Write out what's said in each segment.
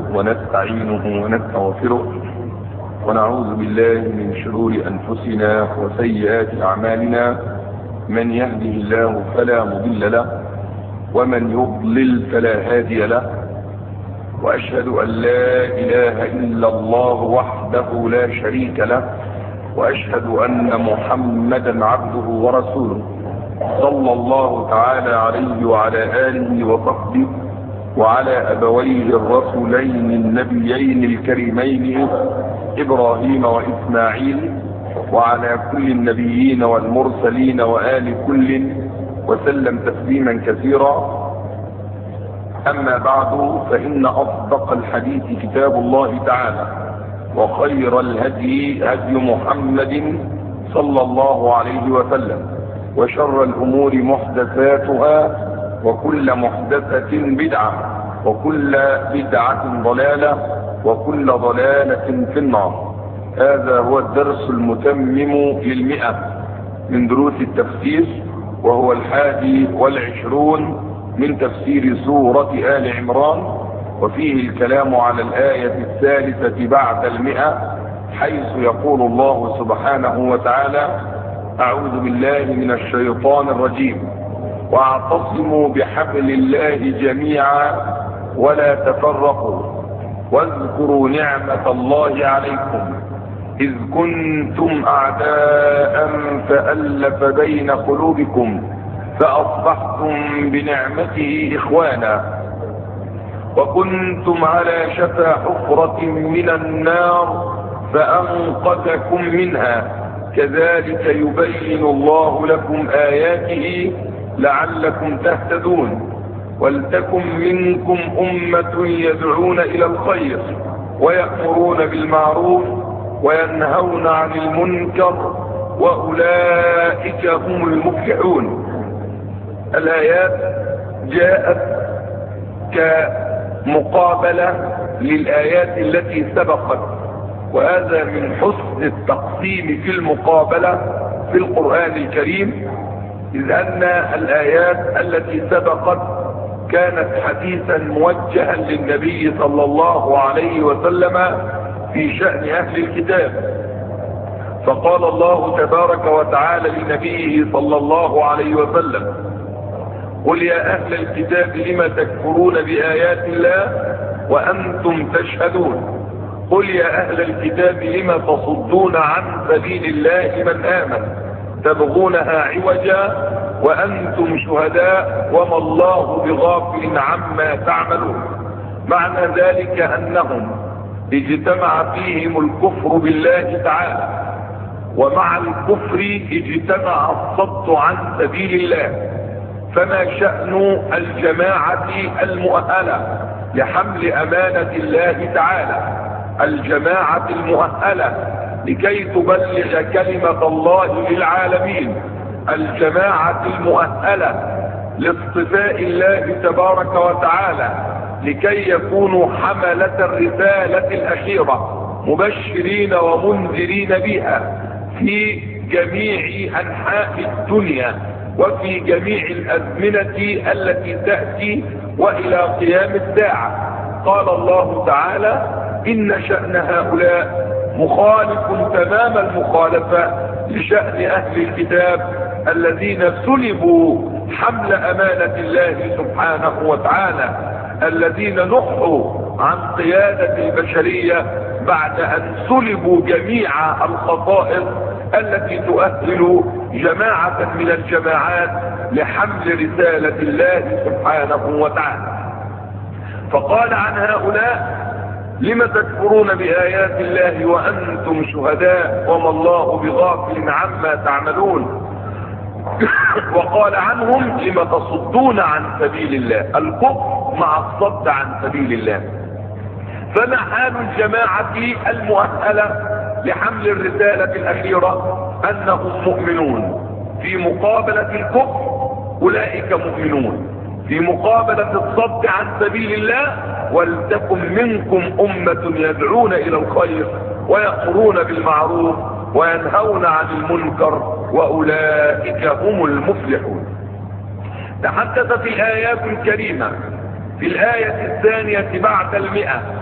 ونستعينه ونستغفره ونعوذ بالله من شرور أنفسنا وسيئات أعمالنا. من يهده الله فلا مضل له ومن يضلل فلا هادي له، وأشهد أن لا إله إلا الله وحده لا شريك له، وأشهد أن محمدا عبده ورسوله صلى الله تعالى عليه وعلى آله وصحبه وعلى أبويه الرسولين النبيين الكريمين إبراهيم وإسماعيل، وعلى كل النبيين والمرسلين وآل كل وسلم تسليما كثيرا. أما بعد، فإن أصدق الحديث كتاب الله تعالى، وخير الهدي هدي محمد صلى الله عليه وسلم، وشر الأمور محدثاتها، وكل محدثة بدعة، وكل بدعة ضلالة، وكل ضلالة في النار. هذا هو الدرس المتمم لل100 من دروس التفسير، وهو 21 من تفسير سورة آل عمران، وفيه الكلام على الآية 3 بعد 100، حيث يقول الله سبحانه وتعالى: أعوذ بالله من الشيطان الرجيم، واعتصموا بحبل الله جميعا ولا تفرقوا، واذكروا نعمة الله عليكم إذ كنتم أعداء فألف بين قلوبكم فأصبحتم بنعمته إخوانا، وكنتم على شفا حفرة من النار فأنقذكم منها، كذلك يبين الله لكم آياته لعلكم تهتدون. ولتكن منكم أمة يدعون إلى الخير ويأمرون بالمعروف وينهون عن المنكر، وأولئك هم المفلحون. الآيات جاءت كمقابلة للآيات التي سبقت، وهذا من حسن التقسيم في المقابلة في القرآن الكريم، إذ أن الآيات التي سبقت كانت حديثا موجها للنبي صلى الله عليه وسلم في شأن أهل الكتاب، فقال الله تبارك وتعالى لنبيه صلى الله عليه وسلم: قل يا أهل الكتاب لم تكفرون بآيات الله وأنتم تشهدون، قل يا أهل الكتاب لم تصدون عن سبيل الله من آمن تبغونها عوجا وأنتم شهداء وما الله بغافل عما تعملون. معنى ذلك أنهم اجتمع فيهم الكفر بالله تعالى، ومع الكفر اجتمع الصد عن سبيل الله. فما شأن الجماعة المؤهلة لحمل أمانة الله تعالى، الجماعة المؤهلة لكي تبلغ كلمة الله للعالمين، الجماعة المؤهلة لاصطفاء الله تبارك وتعالى لكي يكونوا حملة الرسالة الأخيرة مبشرين ومنذرين بها في جميع أنحاء الدنيا وفي جميع الأزمنة التي تأتي وإلى قيام الساعة. قال الله تعالى: إن شأن هؤلاء مخالف تمام المخالفة لشأن أهل الكتاب الذين سلبوا حمل أمانة الله سبحانه وتعالى، الذين نحوا عن قيادة البشرية بعد أن سلبوا جميع الخصائص التي تؤهل جماعة من الجماعات لحمل رسالة الله سبحانه وتعالى. فقال عن هؤلاء: لم تكفرون بآيات الله وأنتم شهداء وما الله بغافل عما تعملون. وقال عنهم: لم تصدون عن سبيل الله، الكفر مع الصد عن سبيل الله. فما حال الجماعة المؤهلة لحمل الرسالة الأخيرة؟ أنهم مؤمنون. في مقابلة الكفر أولئك مؤمنون، في مقابلة الصد عن سبيل الله: ولتكن منكم أمة يدعون إلى الخير ويأمرون بالمعروف وينهون عن المنكر، وأولئك هم المفلحون. تحدثت الآيات الكريمة في الآية 2 بعد 100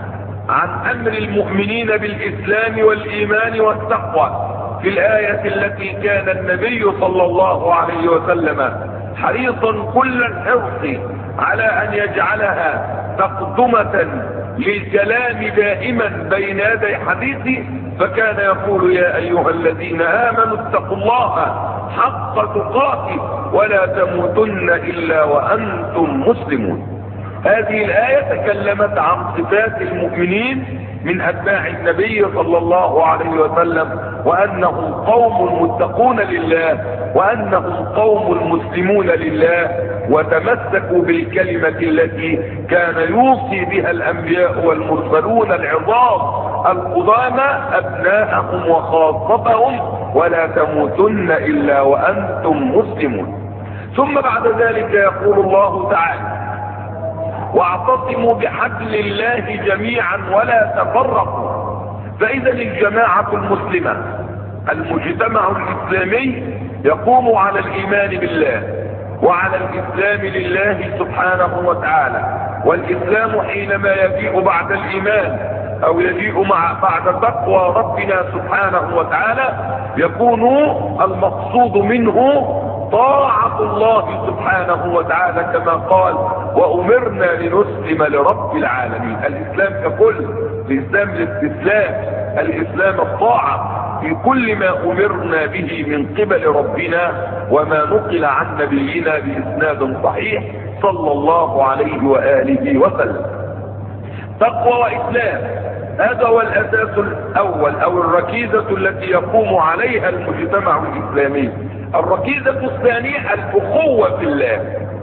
عن امر المؤمنين بالاسلام والايمان والتقوى في الآية التي كان النبي صلى الله عليه وسلم حريصا كل الحرص على ان يجعلها تقدمة للكلام دائما بين يدي حديثه، فكان يقول: يا ايها الذين امنوا اتقوا الله حق تقاته ولا تموتن الا وانتم مسلمون. هذه الآية تكلمت عن صفات المؤمنين من أتباع النبي صلى الله عليه وسلم، وأنهم قوم متقون لله، وأنهم قوم مسلمون لله، وتمسكوا بالكلمة التي كان يوصي بها الأنبياء والمرسلون العظام القدامى أبناءهم وخاصتهم: ولا تموتن إلا وأنتم مسلمون. ثم بعد ذلك يقول الله تعالى: واعتصموا بحبل الله جميعا ولا تفرقوا. فإذا الجماعة المسلمة، المجتمع الإسلامي، يقوم على الإيمان بالله وعلى الإسلام لله سبحانه وتعالى. والإسلام حينما يجيء بعد الإيمان أو يجيء بعد تقوى ربنا سبحانه وتعالى يكون المقصود منه طاعة الله سبحانه وتعالى، كما قال: وأمرنا لنسلم لرب العالمين. الإسلام ككل، الإسلام الاستسلام، الإسلام الطاعة في كل ما أمرنا به من قبل ربنا وما نقل عن نبينا بإسناد صحيح صلى الله عليه وآله وسلم. تقوى وإسلام، هذا هو الأساس الأول أو الركيزة التي يقوم عليها المجتمع الإسلامي. الركيزة الثانية الأخوة في الله.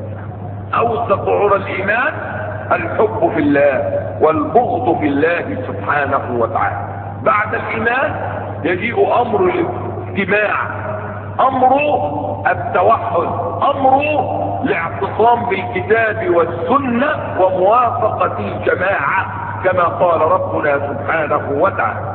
أوثق عرى الإيمان الحب في الله والبغض في الله سبحانه وتعالى. بعد الإيمان يجيء أمر الاجتماع، أمر التوحد، أمر الاعتصام بالكتاب والسنة وموافقة الجماعة كما قال ربنا سبحانه وتعالى.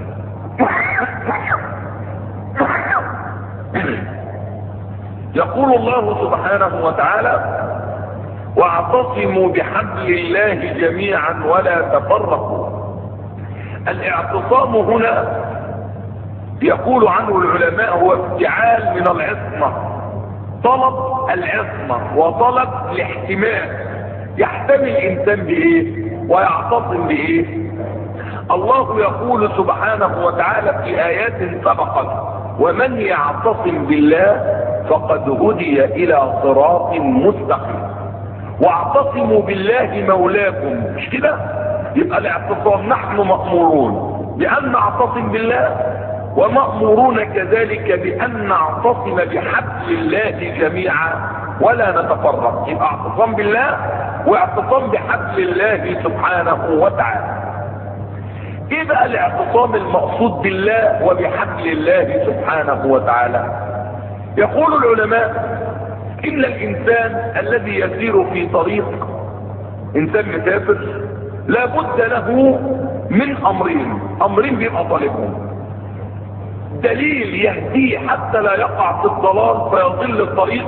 يقول الله سبحانه وتعالى: واعتصموا بحبل الله جميعا ولا تفرقوا. الاعتصام هنا يقول عنه العلماء هو افتعال من العصمة، طلب العصمة وطلب الاحتمال. يحتمي الانسان بايه ويعتصم بايه؟ الله يقول سبحانه وتعالى في ايات سبقت: ومن يعتصم بالله فقد هدي الى صراط مستقيم. واعتصموا بالله مولاكم، مش كده؟ يبقى الاعتصام نحن مأمورون بأن نعتصم بالله، ومأمورون كذلك بأن نعتصم بحبل الله جميعا ولا نتفرق. يبقى اعتصام بالله واعتصام بحبل الله سبحانه وتعالى. ايه بقى الاعتصام المقصود بالله وبحبل الله سبحانه وتعالى؟ يقول العلماء: إن الإنسان الذي يسير في طريق، إنسان مسافر، لا بد له من أمرين بيبقى طالبهم: دليل يهديه حتى لا يقع في الضلال فيضل الطريق،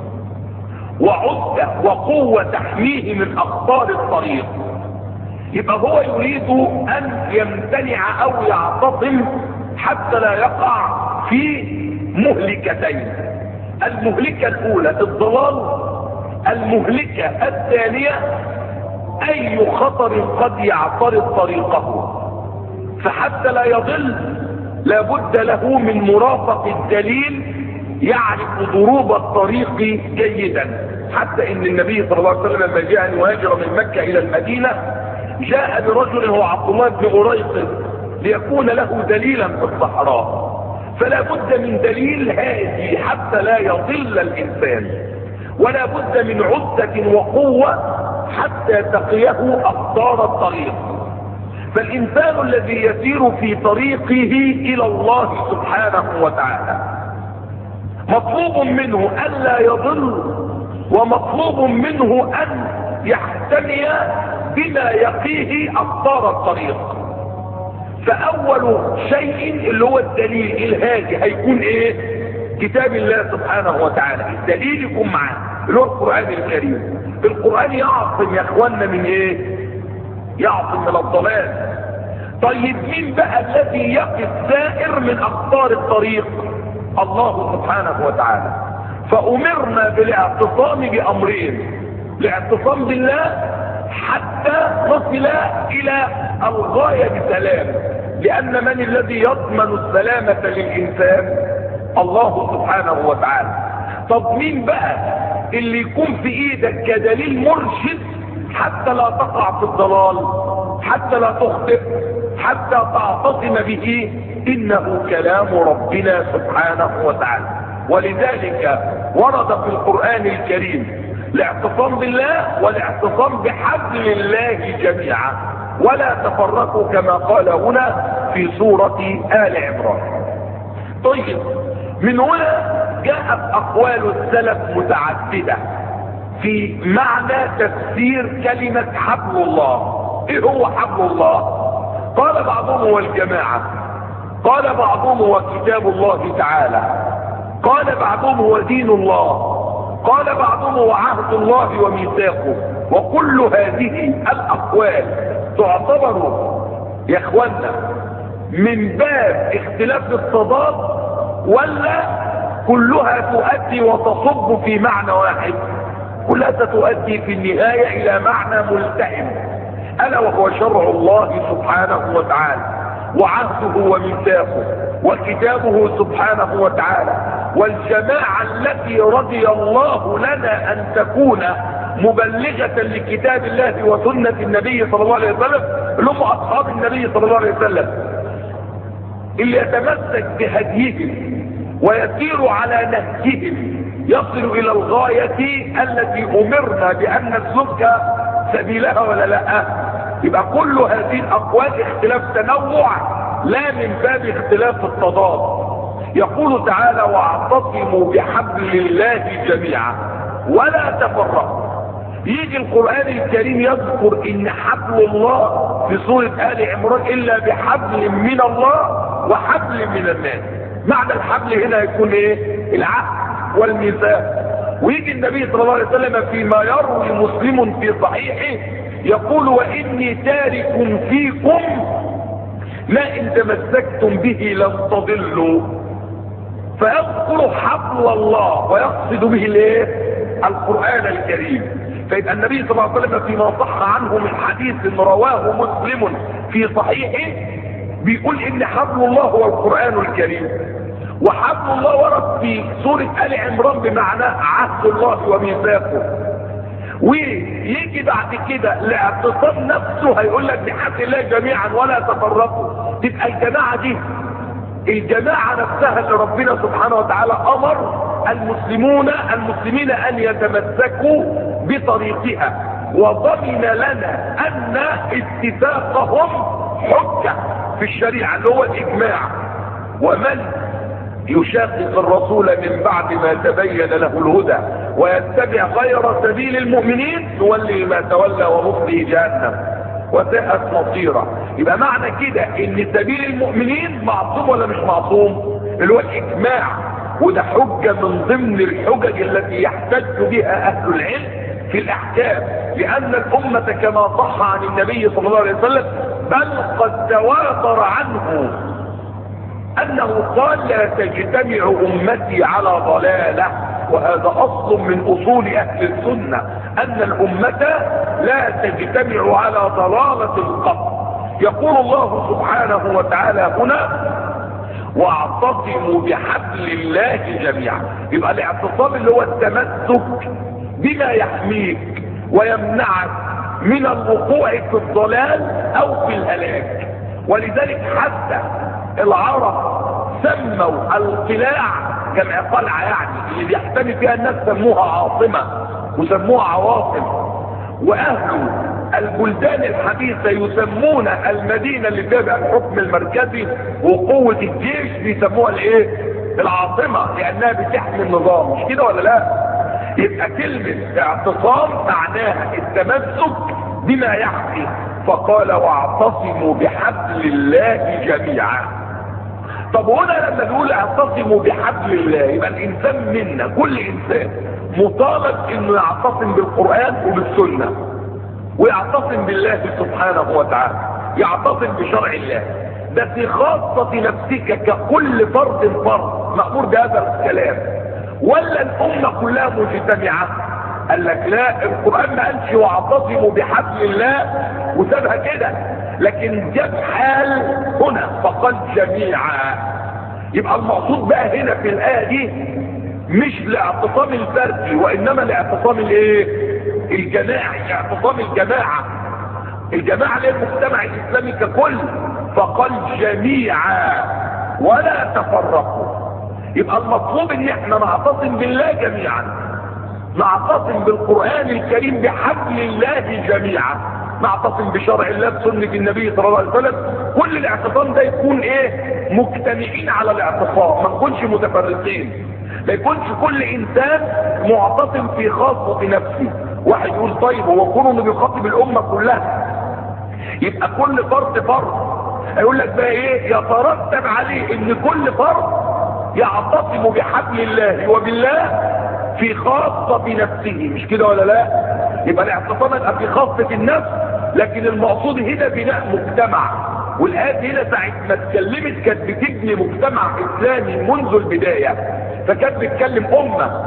وعدة وقوة تحميه من أخطار الطريق. يبقى هو يريد أن يمتنع أو يعتصم حتى لا يقع في مهلكتين: المهلكة الأولى الضلال، المهلكة الثانية أي خطر قد يعترض طريقه. فحتى لا يضل لابد له من مرافق الدليل يعرف ضروب الطريق جيدا. حتى ان النبي صلى الله عليه وسلم لما جاء ان يهاجر من مكة الى المدينة جاء برجل هو عبد الله بن أريقط ليكون له دليلا في الصحراء. فلا بد من دليل هادي حتى لا يضل الإنسان، ولا بد من عدة وقوة حتى تقيه أخطار الطريق. فالإنسان الذي يسير في طريقه إلى الله سبحانه وتعالى مطلوب منه ألا يضل، ومطلوب منه أن يحتمي بما يقيه أخطار الطريق. فأول شيء اللي هو الدليل الهادي هيكون إيه؟ كتاب الله سبحانه وتعالى. الدليل يكون معاه اللي هو القرآن الكريم. القرآن يعصم يا اخوانا من ايه؟ يعصم من الضلال. طيب مين بقى الذي يقي السائر من اخطار الطريق؟ الله سبحانه وتعالى. فامرنا بالاعتصام بامرين: الاعتصام بالله حتى نصل الى الغاية بسلام، لان من الذي يضمن السلامة للانسان؟ الله سبحانه وتعالى. طب مين بقى اللي يكون في ايدك كدليل مرشد حتى لا تقع في الضلال، حتى لا تخطئ، حتى تعتصم به؟ انه كلام ربنا سبحانه وتعالى. ولذلك ورد في القرآن الكريم الاعتصام بالله والاعتصام بحبل الله جميعا، ولا تفرقوا كما قال هنا في سورة آل عمران. طيب من هنا جاءت اقوال السلف متعددة في معنى تفسير كلمة حبل الله. ايه هو حبل الله؟ قال بعضهم هو الجماعة، قال بعضهم هو كتاب الله تعالى، قال بعضهم هو دين الله، قال بعضهم هو عهد الله وميثاقه. وكل هذه الاقوال تعتبر يا اخوانا من باب اختلاف التضاد، ولا كلها تؤدي وتصب في معنى واحد؟ كلها تؤدي في النهاية الى معنى ملتئم، الا وهو شرع الله سبحانه وتعالى وعهده وميثاقه وكتابه سبحانه وتعالى، والجماعة التي رضي الله لنا ان تكون مبلغة لكتاب الله وسنة النبي صلى الله عليه وسلم، اللي هم اصحاب النبي صلى الله عليه وسلم، اللي يتمسك بهديهم ويسير على نهجهم يصل الى الغاية التي امرنا بان نسلك سبيلها، ولا لا؟ يبقى كل هذه الاقوال اختلاف تنوع لا من باب اختلاف التضاد. يقول تعالى: واعتصموا بحبل الله جميعا ولا تفرقوا. يجي القرآن الكريم يذكر ان حبل الله في سورة آل عمران الا بحبل من الله وحبل من الناس. معنى الحبل هنا يكون ايه؟ العهد والميثاق. ويجي النبي صلى الله عليه وسلم فيما يروي مسلم في صحيحه يقول: واني تارك فيكم ما ان تمسكتم به لن تضلوا. فيذكر حبل الله ويقصد به الايه؟ القرآن الكريم. فيبقى النبي صلى الله عليه وسلم فيما صح عنه من حديث رواه مسلم في صحيحه بيقول ان حبل الله هو القرآن الكريم. وحبل الله ورد في سورة آل عمران بمعنى عهد الله وميثاقه. ويجي بعد كده الاعتصام نفسه هيقول لك بحبل الله جميعا ولا تفرقوا. تبقى الجماعة دي الجماعة نفسها اللي ربنا سبحانه وتعالى امر المسلمين ان يتمسكوا بطريقها، وضمن لنا ان اتفاقهم حجة في الشريعة اللي هو الاجماع. ومن يشاقق الرسول من بعد ما تبين له الهدى ويتبع غير سبيل المؤمنين نولي ما تولى ونصله جهنم وساءت مصيرا. يبقى معنى كده ان سبيل المؤمنين معصوم ولا مش معصوم؟ اللي هو الاجماع. وده حجة من ضمن الحجج التي يحتج بها اهل العلم في الاحكام، لان الامة كما صح عن النبي صلى الله عليه وسلم بل قد تواتر عنه انه قال: لا تجتمع امتي على ضلالة. وهذا اصل من اصول اهل السنة ان الامة لا تجتمع على ضلالة القط. يقول الله سبحانه وتعالى هنا: واعتصموا بحبل الله جميعا. يبقى الاعتصام اللي هو التمسك بما يحميك ويمنعك من الوقوع في الضلال او في الهلاك. ولذلك حتى العرب سموا القلاع جمع قلعة، يعني اللي بيحتمي فيها الناس سموها عاصمة وسموها عواصم. واهل البلدان الحديثة يسمون المدينة اللي فيها الحكم المركزي وقوة الجيش بيسموها الايه؟ العاصمة، لانها بتحمي النظام. مش كده ولا لا؟ يبقى كلمة اعتصام معناها التمسك بما يحمي. فقال: واعتصموا بحبل الله جميعا. طب هنا لما نقول اعتصموا بحبل الله يبقى الانسان منا كل انسان مطالب انه يعتصم بالقرآن وبالسنة ويعتصم بالله سبحانه وتعالى، يعتصم بشرع الله، ده في خاصة نفسك ككل فرد مأمور بهذا الكلام، ولا الأمة كلها مجتمعة؟ قال لك لا، القرآن ما قالش واعتصموا بحبل الله وسابها كده، لكن جاب حال هنا فقال جميعا. يبقى المقصود بقى هنا في الآية دي مش الاعتصام الفردي، وإنما الاعتصام الايه؟ الجماعي، اعتصام الجماعة، الجماعة للمجتمع الإسلامي ككل، فقال جميعا ولا تفرقوا. يبقى المطلوب ان احنا نعتصم بالله جميعا، نعتصم بالقرآن الكريم بحبل الله جميعا، نعتصم بشرع الله بسنة النبي صلى الله عليه وسلم. كل الاعتصام ده يكون ايه؟ مجتمعين على الاعتصام، ما نكونش متفرقين، ما يكونش كل انسان معتصم في خاصة نفسه. واحد يقول طيب هو كونه انه بيخاطب الامة كلها يبقى كل فرد يقول لك بقى ايه؟ يترتب عليه ان كل فرد يعتصم بحبل الله وبالله في خاصة بنفسه، مش كده ولا لا؟ يبقى الاعتصام يبقى في خاصة النفس، لكن المقصود هنا بناء مجتمع. والآية هنا ساعة ما اتكلمت كانت بتبني مجتمع إسلامي منذ البداية، فكانت بتتكلم أمة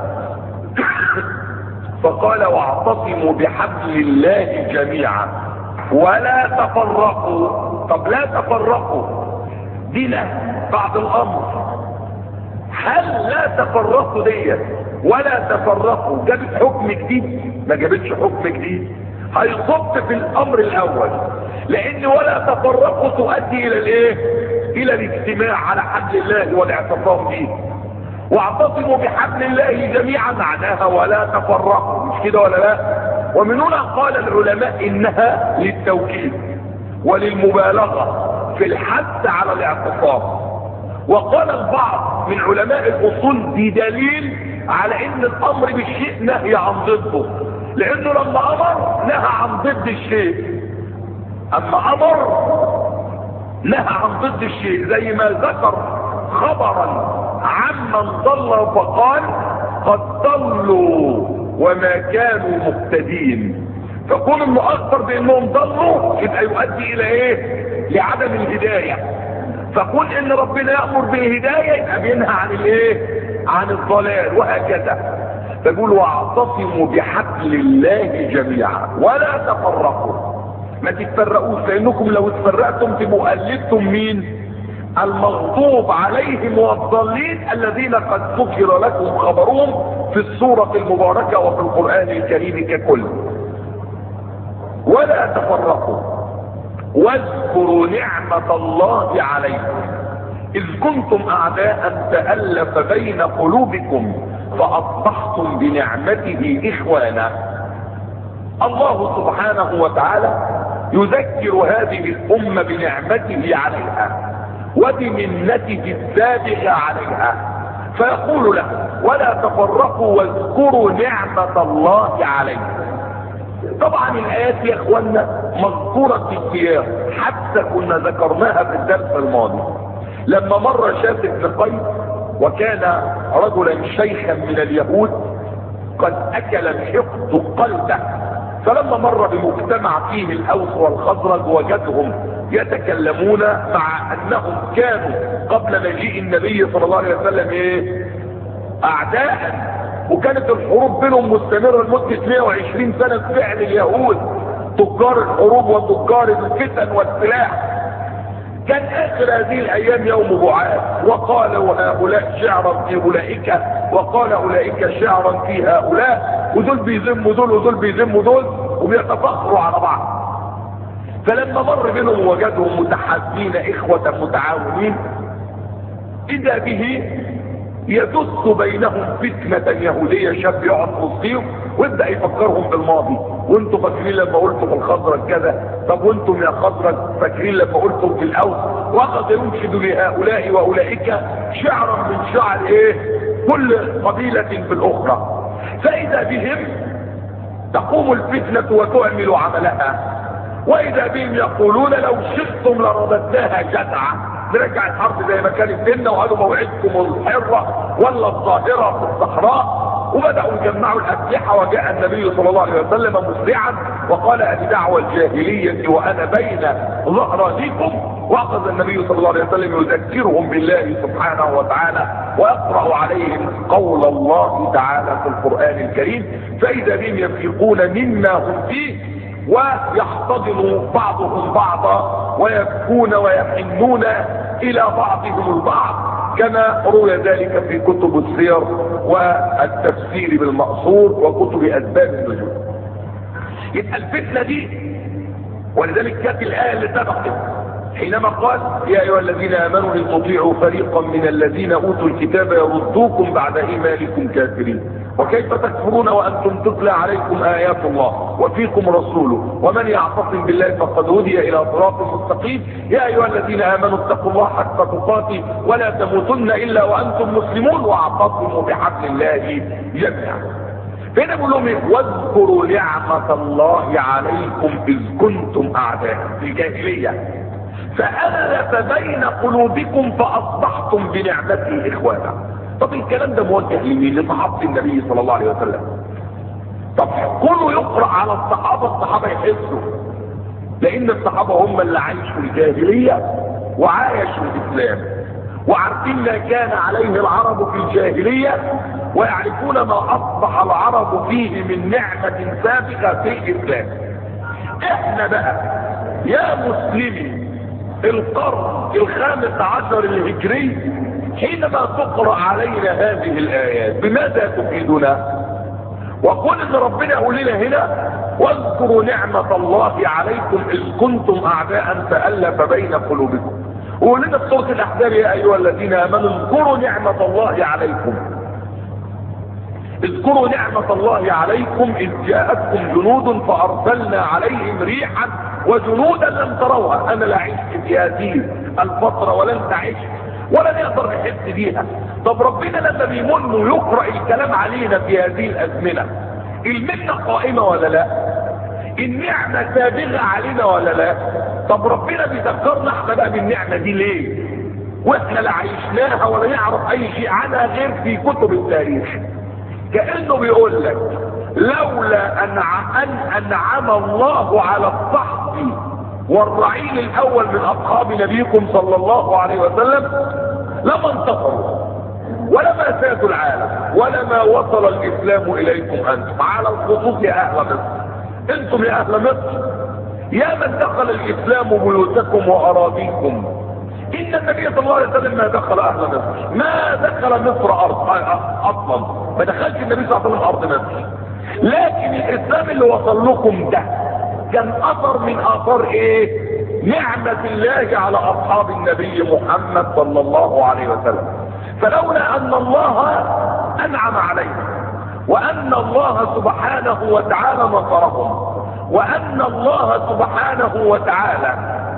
فقال واعتصموا بحبل الله جميعا ولا تفرقوا. طب لا تفرقوا دينا بعد الأمر، هل لا تفرقوا ديت ولا تفرقوا جابت حكم جديد؟ ما جابتش حكم جديد، هيصب في الامر الاول، لان ولا تفرقوا تؤدي الى الايه؟ الى الاجتماع على حبل الله والاعتصام به. واعتصموا بحبل الله جميعا معناها ولا تفرقوا، مش كده ولا لا؟ ومن هنا قال العلماء انها للتوكيد وللمبالغه في الحث على الاعتصام. وقال البعض من علماء الاصول بدليل على ان الامر بالشيء نهي عن ضده، لانه لما امر نهى عن ضد الشيء، اما امر نهى عن ضد الشيء، زي ما ذكر خبرا عمن ضل فقال قد ضلوا وما كانوا مهتدين. فكون انه اخبر بانهم ضلوا يبقى يؤدي الى ايه؟ لعدم الهدايه. فكون ان ربنا يأمر بالهداية يبقى بينهى عن الايه؟ عن الضلال، وهكذا. فقول واعتصموا بحبل الله جميعا ولا تفرقوا، ما تتفرقوش، لانكم لو اتفرقتم تبقوا قلدتم مين؟ المغضوب عليهم والضالين الذين قد ذكر لكم خبرهم في السورة المباركة وفي القرآن الكريم ككل. ولا تفرقوا واذكروا نعمة الله عليكم إذ كنتم أعداء فألف بين قلوبكم فأصبحتم بنعمته إخوانا. الله سبحانه وتعالى يذكر هذه الأمة بنعمته عليها وبمنته السابقة عليها، فيقول له ولا تفرقوا واذكروا نعمة الله عليكم. طبعا الآيات يا اخوانا مذكورة في السياق، حتى كنا ذكرناها في الدرس الماضي لما مر شاف بن قيس وكان رجلا شيخا من اليهود قد اكل الحقد قلبه، فلما مر بمجتمع فيه الاوس والخزرج وجدهم يتكلمون مع انهم كانوا قبل مجيء النبي صلى الله عليه وسلم ايه؟ اعداء، وكانت الحروب بينهم مستمرة لمدة 120 سنة فعل اليهود، تجار الحروب وتجار الفتن والسلاح. كان اخر هذه الايام يوم بعاث، وقالوا هؤلاء شعرا في اولئك وقال اولئك شعرا في هؤلاء، ودول بيذموا دول ودول بيذموا دول وبيتفاخروا على بعض. فلما مر بينهم وجدهم متحابين اخوة متعاونين اذا به يدس بينهم فتنة يهودية، شاب يقعد في الصيف ويبدأ يفكرهم بالماضي. وانتم فاكرين لما قلتوا في الخزرج كذا؟ طب وانتم يا خزرج فاكرين لما قلتم في الاوس؟ وقد ينشد لهؤلاء واولئك شعرا من شعر ايه؟ كل قبيلة بالاخرى. فاذا بهم تقوم الفتنة وتعمل عملها، واذا بهم يقولون لو شئتم لرددناها جدعة، نرجع الحرب زي ما كانت بيننا، وقالوا موعدكم الحرة ولا الظاهرة في الصحراء. وبدأوا يجمعوا الأسلحة، وجاء النبي صلى الله عليه وسلم مسرعا وقال أبي دعوى الجاهلية وأنا بين ظهرانيكم. وأخذ النبي صلى الله عليه وسلم يذكرهم بالله سبحانه وتعالى ويقرأ عليهم قول الله تعالى في القرآن الكريم، فإذا بهم يفيقون مما هم فيه ويحتضن بعضهم بعضا ويبكون ويحنون إلى بعضهم البعض، كما روي ذلك في كتب السير والتفسير بالمأثور وكتب أسباب النزول. يبقى الفتنة دي، ولذلك كانت الآية اللي سبقت حينما قال يا أيها الذين آمنوا إن تطيعوا فريقا من الذين أوتوا الكتاب يردوكم بعد إيمانكم كافرين وكيف تكفرون وأنتم تتلى عليكم آيات الله وفيكم رسوله ومن يعتصم بالله فقد هدي إلى صراط مستقيم يا أيها الذين آمنوا اتقوا الله حق تقاته ولا تموتن إلا وأنتم مسلمون واعتصموا بحبل الله جميعا. فهنا بيقول لهم واذكروا نعمة الله عليكم إذ كنتم أعداء في الجاهلية فألف بين قلوبكم فأصبحتم بنعمته إخوانا. طب الكلام ده موجه لمين؟ لصحابة النبي صلى الله عليه وسلم. طب كله يقرأ على الصحابة يحسوا، لأن الصحابة هم اللي عايشوا الجاهلية وعايشوا الإسلام وعارفين ما كان عليه العرب في الجاهلية ويعرفون ما أصبح العرب فيه من نعمة سابقة في الإسلام. احنا بقى يا مسلمي القرن الخامس عشر الهجري حينما تقرأ علينا هذه الآيات بماذا تفيدنا؟ وقل ان ربنا يقول لنا هنا واذكروا نعمة الله عليكم إذ كنتم أعداء فألف بين قلوبكم. وقل لنا في سورة الأحزاب يا أيها الذين آمنوا اذكروا نعمة الله عليكم اذكروا نعمة الله عليكم إذ جاءتكم جنود فأرسلنا عليهم ريحا وجنودا لم تروها. أنا لا عشت في هذه الفترة ولن تعيش ولا نقدر نحس بيها. طب ربنا لما بيمن ويقرأ الكلام علينا في هذه الأزمنة المنة قائمة ولا لا؟ النعمة سابغة علينا ولا لا؟ طب ربنا بيذكرنا احنا بقى بالنعمة دي ليه؟ واحنا لا عيشناها ولا نعرف اي شيء عنها غير في كتب التاريخ. كأنه بيقول لك لولا ان انعم الله على الصحب والرعيل الاول من اصحاب نبيكم صلى الله عليه وسلم لما انتصروا ولما سادوا العالم ولما وصل الاسلام اليكم انتم على الخصوص يا اهل مصر. انتم يا اهل مصر يا من دخل الاسلام بيوتكم واراضيكم. ان النبي صلى الله عليه وسلم ما دخل اهل مصر، ما دخل مصر ارض اصلا، ما دخلش النبي صلى الله عليه وسلم ارض مصر. لكن الاسلام اللي وصل لكم ده كان اثر من اثار ايه؟ نعمة الله على اصحاب النبي محمد صلى الله عليه وسلم. فلولا ان الله انعم عليهم وان الله سبحانه وتعالى نصرهم وان الله سبحانه وتعالى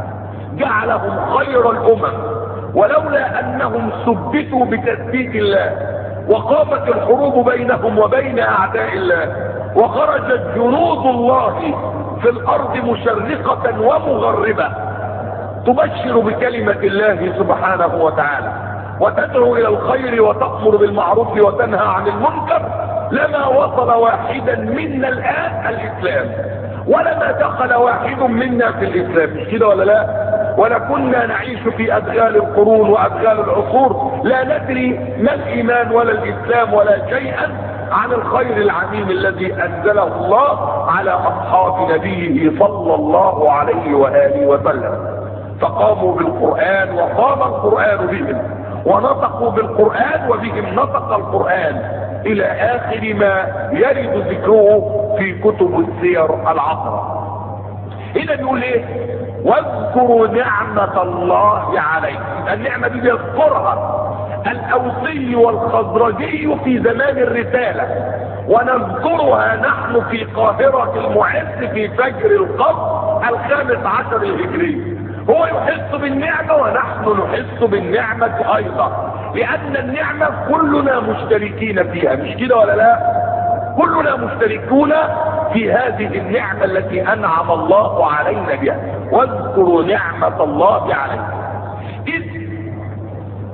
جعلهم خير الامم ولولا انهم ثبتوا بتثبيت الله وقامت الحروب بينهم وبين اعداء الله وخرجت جنود الله في الارض مشرقة ومغربة تبشر بكلمة الله سبحانه وتعالى وتدعو الى الخير وتأمر بالمعروف وتنهى عن المنكر لما وصل واحدا منا الان الاسلام ولما دخل واحد منا في الاسلام. مش كده ولا لا؟ ولكنا نعيش في ادغال القرون وادغال العصور لا ندري ما الايمان ولا الاسلام ولا شيئا عن الخير العميم الذي انزله الله على اصحاب نبيه صلى الله عليه واله وسلم. فقاموا بالقرآن وقام القرآن بهم ونطقوا بالقرآن وبهم نطق القرآن الى اخر ما يرد ذكره في كتب السير العطرة. هنا بيقول ايه؟ واذكروا نعمة الله عليكم. النعمة دي بيذكرها الاوسي والخزرجي في زمان الرسالة ونذكرها نحن في قاهرة المعز في فجر القبر الخامس عشر الهجري. هو يحس بالنعمة ونحن نحس بالنعمة ايضا لان النعمة كلنا مشتركين فيها. مش كده ولا لا؟ كلنا مشتركون في هذه النعمة التي انعم الله علينا بها. واذكروا نعمة الله عليكم إذ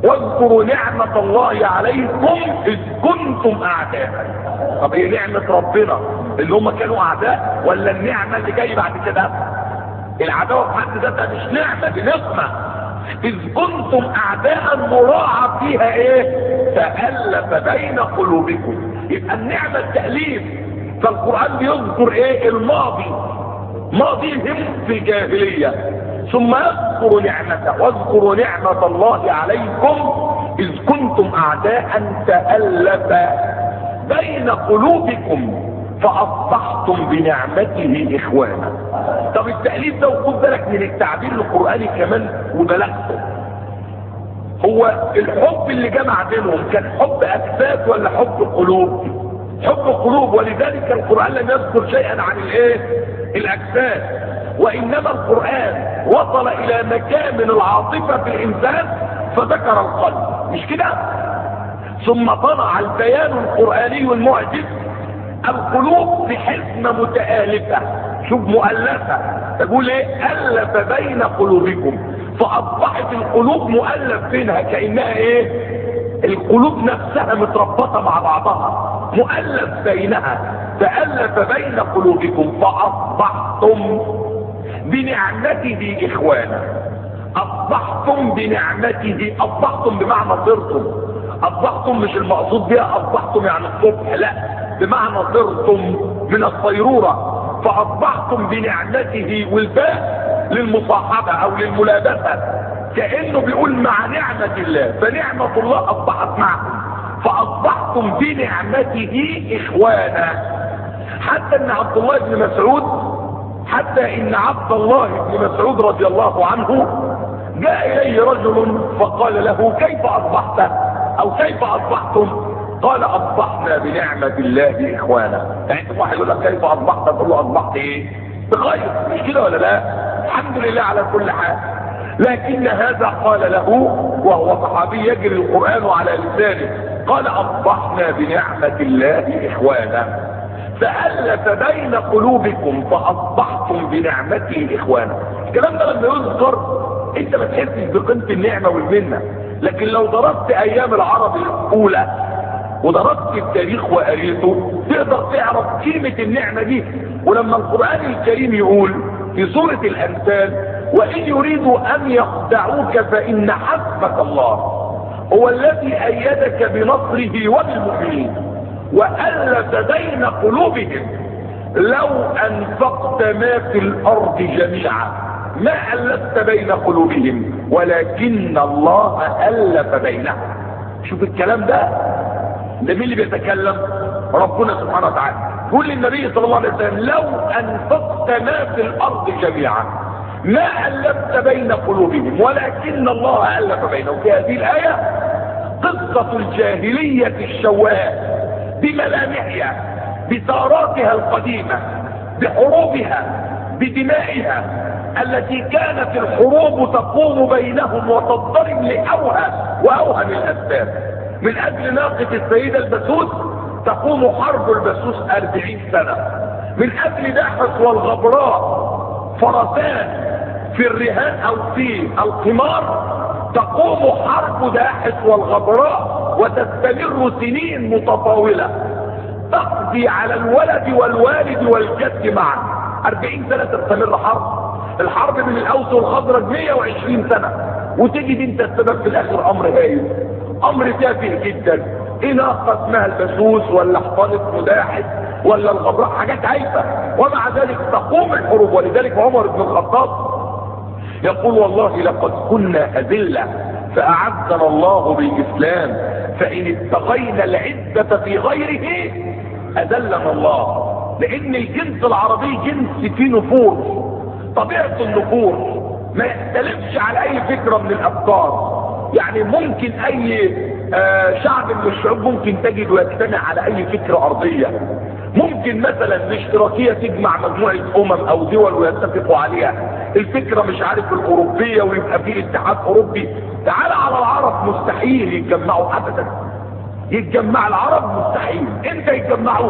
واذكروا نعمة الله عليكم إذ كنتم أعداء. طب ايه نعمة ربنا؟ اللي هم كانوا أعداء، ولا النعمة اللي جاي بعد كده؟ العداوة في حد ذاتها مش نعمة، دي نقمة. إذ كنتم أعداء مراعى فيها ايه؟ فألف بين قلوبكم. يبقى النعمة التأليف. فالقرآن بيذكر ايه؟ الماضي، ماضيهم في الجاهلية، ثم يذكر نعمته. واذكروا نعمة الله عليكم إذ كنتم أعداء فألف بين قلوبكم فأصبحتم بنعمته إخوانا. طب التأليف ده وخد بالك من التعبير القرآني كمان وبلاغته. هو الحب اللي جمع بينهم كان حب أجساد ولا حب قلوب؟ حب قلوب، ولذلك القرآن لم يذكر شيئا عن الايه؟ الأجساد، وإنما القرآن وصل إلى مكان من العاطفة في الإنسان فذكر القلب، مش كده؟ ثم طلع البيان القرآني المعجز القلوب في حزمة متآلفة. شوف مؤلفة، تقول ايه؟ ألف بين قلوبكم، فأصبحت القلوب مؤلف بينها، كأنها ايه؟ القلوب نفسها متربطة مع بعضها، مؤلف بينها. فألف بين قلوبكم فأصبحتم بنعمته إخوانا. أصبحتم بنعمته، أصبحتم بمعنى صرتم. أصبحتم مش المقصود بها أصبحتم يعني الصبح، لا، بمعنى صرتم من الصيرورة. فأصبحتم بنعمته، والباء للمصاحبة أو للملابسة، كأنه بيقول مع نعمة الله، فنعمة الله أصبحت معكم فأصبحتم بنعمته إخوانا. حتى إن عبد الله بن مسعود رضي الله عنه جاء إليه رجل فقال له كيف أصبحت أو كيف أصبحتم؟ قال أصبحنا بنعمة الله إخوانا. يعني واحد يقول لك كيف أصبحت؟ تقول له أصبحت إيه؟ بخير، مش كده ولا لا؟ الحمد لله على كل حال. لكن هذا قال له وهو صحابي يجري القرآن على لسانه، قال أصبحنا بنعمة الله إخوانا فألف بين قلوبكم فأصبحتم بنعمته إخوانا. الكلام ده لما يذكر انت ما تحسش بقيمة النعمة والمنة، لكن لو درست أيام العرب الأولى ودرست التاريخ وقريته تقدر تعرف قيمة النعمة دي. ولما القرآن الكريم يقول في سورة الأنفال وإن يريدوا أن يخدعوك فإن حسبك الله هو الذي أيدك بنصره وبالمؤمنين وألف بين قلوبهم لو أنفقت ما في الأرض جميعا ما ألفت بين قلوبهم ولكن الله ألف بينهم. شوف الكلام ده مين اللي بيتكلم؟ ربنا سبحانه وتعالى يقول للنبي صلى الله عليه وسلم لو أنفقت ما في الأرض جميعا ما ألفت بين قلوبهم ولكن الله ألف بينهم. في هذه الآية قصة الجاهلية الشواء بملامحها بثاراتها القديمة بحروبها بدمائها التي كانت الحروب تقوم بينهم وتضطرب لأوهم الأسباب. من أجل ناقة السيدة البسوس تقوم حرب البسوس 40 سنة. من أجل داحس والغبراء فرسان في الرهان أو في القمار تقوم حرب داحس والغبراء وتستمر سنين متطاولة تقضي على الولد والوالد والجد معا. 40 سنة تستمر الحرب من الأوس والخزرج 120 سنة، وتجد انت السبب في الآخر أمر هايل، أمر تافه جدا. إيه ناقة اسمها البسوس ولا حصانة مداحس ولا الغبراء، حاجات هايفة، ومع ذلك تقوم الحروب. ولذلك عمر بن الخطاب يقول والله لقد كنا أذلة فأعزنا الله بالإسلام فإن اتقينا العزة في غيره أذلنا الله. لأن الجنس العربي جنس فيه نفور، طبيعة النفور ما يختلفش على أي فكرة من الأفكار. يعني ممكن أي شعب من الشعوب ممكن تجد ويجتمع على أي فكرة أرضية. ممكن مثلا الاشتراكية تجمع مجموعة او دول ويتفقوا عليها. الفكرة مش عارف الاوروبية ويبقى فيه اتحاد اوروبي. تعال على العرب مستحيل يتجمعوا ابدا، يتجمع العرب مستحيل. انت يتجمعوا؟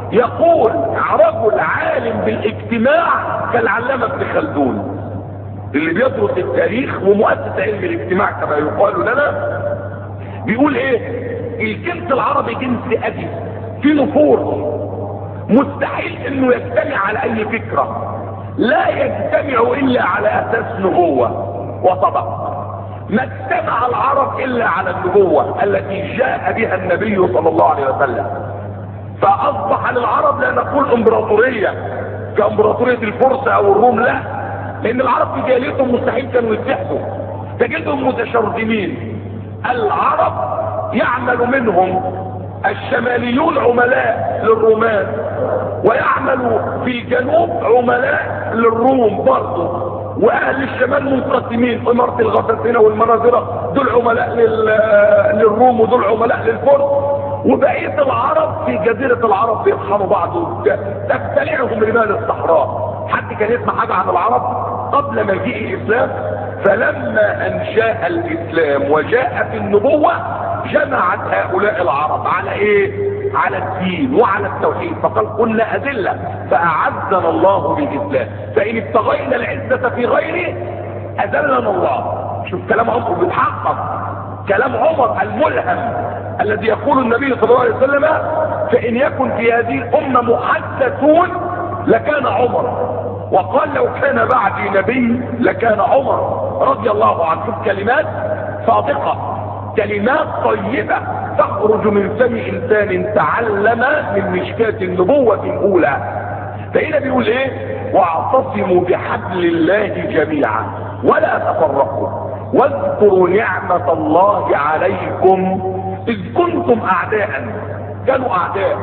يقول رجل عالم بالاجتماع كالعلامة ابن خلدون، اللي بيدرس التاريخ ومؤسس علم الاجتماع كما يقال لنا، بيقول ايه؟ الجنس العربي جنس ابي في نفور، مستحيل انه يجتمع على اي فكرة، لا يجتمع الا على اساس نبوة وطبق. ما اجتمع العرب الا على النبوة التي جاء بها النبي صلى الله عليه وسلم. فاصبح للعرب لا نقول امبراطورية كامبراطورية الفرس او الروم، لا، لان العرب في جاهليتهم مستحيل كانوا يتحدوا، تجدهم متشرذمين. العرب يعمل منهم الشماليون عملاء للرومان، ويعمل في الجنوب عملاء للروم برضه، واهل الشمال منقسمين، امارة الغساسنة والمناظرة دول عملاء للروم ودول عملاء للفرس، وبقية العرب في جزيرة العرب بيطحنوا بعض، تبتلعهم رمال الصحراء. حد كان يسمع حاجة عن العرب قبل مجيء الاسلام؟ فلما انشاء الاسلام وجاءت النبوة جمعت هؤلاء العرب على ايه؟ على الدين وعلى التوحيد، فقال كنا اذلة فاعزنا الله بالاسلام، فان ابتغينا العزة في غيره اذلنا الله. شوف كلام عمر بيتحقق، كلام عمر الملهم الذي يقول النبي صلى الله عليه وسلم: فان يكن في هذه الامة محدثون لكان عمر، وقال لو كان بعدي نبي لكان عمر رضي الله عنه. شوف كلمات صادقة، كلمات طيبة تخرج من فم انسان تعلم من مشكاة النبوة الاولى. فهنا بيقول ايه؟ واعتصموا بحبل الله جميعا ولا تفرقوا واذكروا نعمة الله عليكم اذ كنتم اعداء. كانوا اعداء،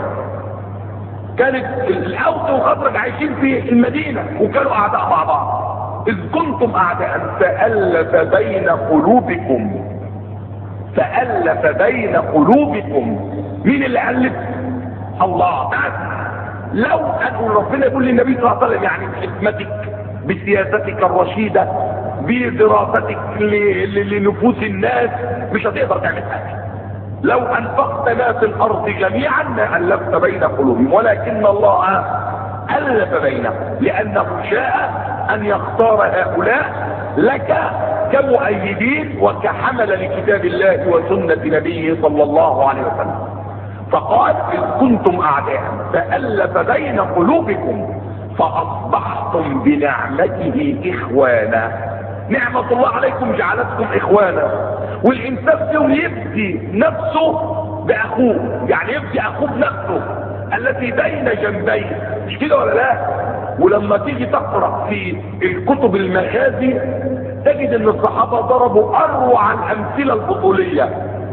كانت الاوس والخزرج عايشين في المدينة وكانوا اعداء مع بعض. اذ كنتم اعداء فالف بين قلوبكم، فالف بين قلوبكم. مين اللي الف؟ الله. لو ان ربنا يقول للنبي صلى الله عليه وسلم يعني بحكمتك بسياستك الرشيدة بدراستك لنفوس الناس مش هتقدر تعمل حاجة. لو انفقت ما في الارض جميعا ما الفت بين قلوبهم، ولكن الله الف بينهم لانه شاء ان يختار هؤلاء لك كمؤيدين وكحمل لكتاب الله وسنة نبيه صلى الله عليه وسلم. فقال إذ كنتم أعداء فألف بين قلوبكم فأصبحتم بنعمته إخوانا. نعمة الله عليكم جعلتكم إخوانا. والإنسان فيهم يبدي نفسه بأخوه، يعني يبدي أخوه بنفسه التي بين جنبيه، مش كده ولا لا؟ ولما تيجي تقرأ في الكتب المغازي تجد ان الصحابة ضربوا اروع الامثلة البطولية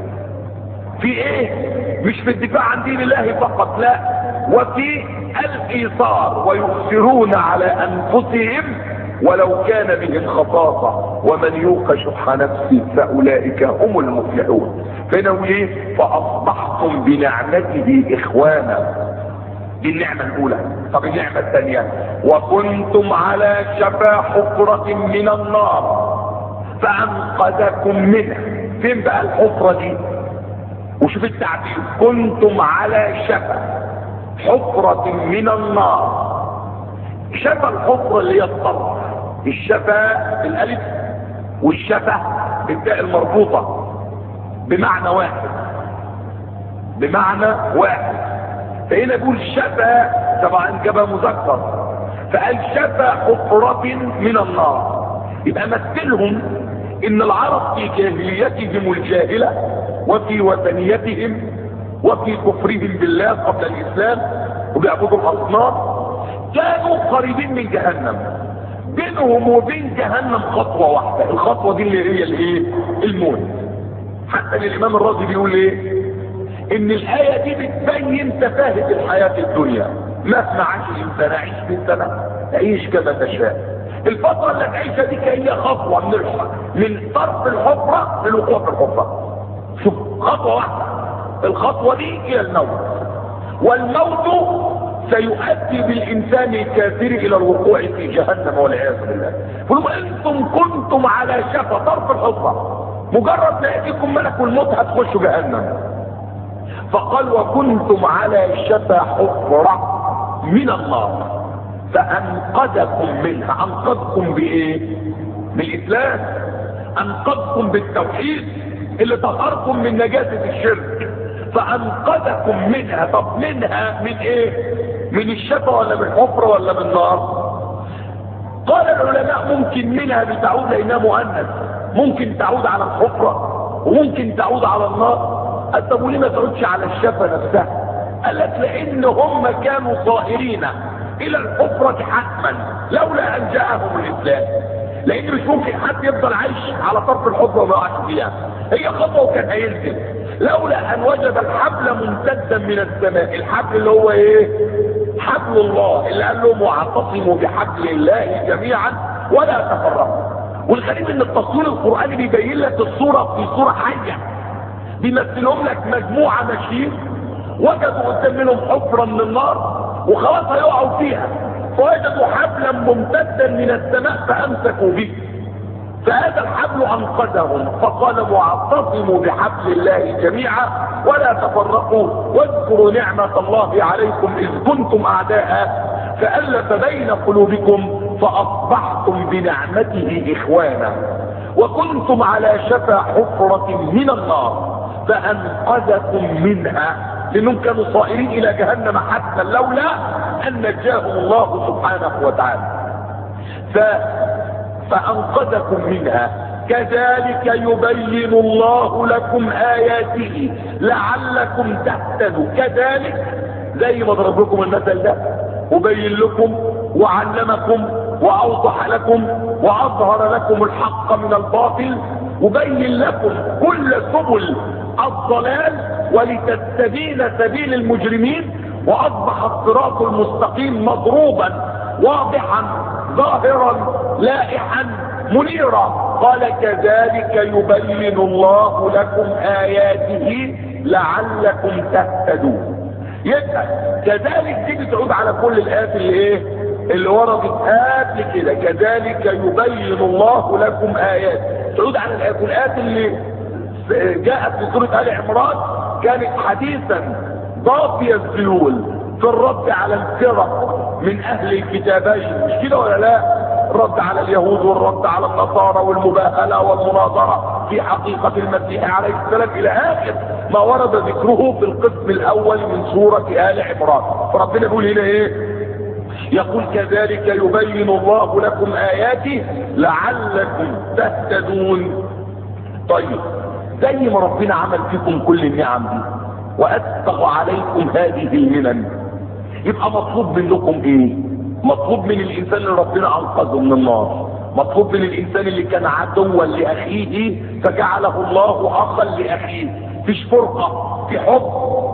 في ايه؟ مش في الدفاع عن دين الله فقط، لا، وفي الايثار، ويؤثرون على انفسهم ولو كان بهم خصاصة ومن يوق شح نفسه فاولئك هم المفلحون. فإنه ايه؟ فاصبحتم بنعمته اخوانا. دي النعمة الاولى. طب النعمة الثانية: وكنتم على شفا حفرة من النار فانقذكم منها. فين بقى الحفرة دي؟ وشوف التعبير: كنتم على شفا حفرة من النار. شفا الحفرة اللي هي الطرف، الشفا بالالف والشفا بالتاء المربوطة بمعنى واحد، بمعنى واحد. فهنا يقول شفا، طبعا جابها مذكر، فقال شفا حفرة من النار. يبقى مثلهم ان العرب في جاهليتهم الجاهلة وفي وثنيتهم وفي كفرهم بالله قبل الاسلام وبيعبدوا الاصنام كانوا قريبين من جهنم. بينهم وبين جهنم خطوة واحدة، الخطوة دي اللي هي الايه؟ الموت. حتى الامام الرازي بيقول ايه؟ ان الاية دي بتبين تفاهة الحياة الدنيا. مهما عاش الانسان، عيش في السنة تعيش كما تشاء. الفترة اللي تعيشها دي هي خطوة من طرف الحفرة للوقوع في الحفرة. شوف، خطوة واحدة، الخطوة دي هي الموت، والموت سيؤدي بالانسان الكافر الى الوقوع في جهنم والعياذ بالله. فلما انتم كنتم على شفا طرف الحفرة، مجرد ما يأتيكم ملك الموت هتخشوا جهنم. فقال وكنتم على شفا حفرة من النار فانقذكم منها. انقذكم بايه؟ بالاسلام، انقذكم بالتوحيد اللي طهركم من نجاسة الشرك، فانقذكم منها. طب منها من ايه؟ من الشفا ولا من الحفرة ولا من النار؟ قال العلماء ممكن منها بتعود لانها مؤنث، ممكن تعود على الحفرة وممكن تعود على النار. طب وليه ما تعودش على الشفا نفسها؟ قال لك لان هم كانوا صائرين الى الحفرة حتما لولا ان جاءهم الاسلام، لان مش ممكن حد يفضل عايش على طرف الحفرة وما يقعش فيها، هي خطوة وكان هينزل. لولا ان وجد الحبل ممتدا من السماء، الحبل اللي هو ايه؟ حبل الله اللي قال لهم واعتصموا بحبل الله جميعا ولا تفرقوا. والغريب ان التصوير القرآني بيبين لك الصورة في صورة حية، بيمثلهم لك مجموعة ماشيين وجدوا قدام منهم حفرة من النار وخلاص هيقعوا فيها، فوجدوا حبلا ممتدا من السماء فامسكوا به، فهذا الحبل انقذهم، فقال واعتصموا بحبل الله جميعا ولا تفرقوا واذكروا نعمة الله عليكم اذ كنتم اعداء فالف بين قلوبكم فاصبحتم بنعمته اخوانا وكنتم على شفا حفرة من النار فانقذكم منها، لانهم كانوا صائرين الى جهنم حتى لولا ان نجاهم الله سبحانه وتعالى. فانقذكم منها كذلك يبين الله لكم اياته لعلكم تهتدوا. كذلك زي ما ضرب لكم المثل ده وبين لكم وعلمكم واوضح لكم واظهر لكم الحق من الباطل وبين لكم كل سبل الضلال ولتستبين سبيل المجرمين، واصبح الصراط المستقيم مضروبا واضحا ظاهرا لائحا منيرا. قال كذلك يبين الله لكم اياته لعلكم تهتدون. يبقى كذلك دي بتعود على كل الايات اللي ايه؟ اللي وردت قبل كده. كذلك يبين الله لكم ايات تعود على الايات اللي جاءت في سورة آل عمران، كانت حديثا ضافية الذيول في الرد على الفرق من اهل الكتابين، مش كده ولا لا؟ الرد على اليهود والرد على النصارى والمباهلة والمناظرة في حقيقة المسيح عليه السلام الى اخر ما ورد ذكره في القسم الاول من سورة آل عمران. فربنا يقول هنا ايه؟ يقول كذلك يبين الله لكم اياته لعلكم تهتدون. طيب زي ما ربنا عمل فيكم كل النعم دي واسبغ عليكم هذه المنن، يبقى مطلوب منكم ايه؟ مطلوب من الانسان اللي ربنا انقذه من النار، مطلوب من الانسان اللي كان عدوا لاخيه فجعله الله اخا لاخيه، فيش فرقه، في حب.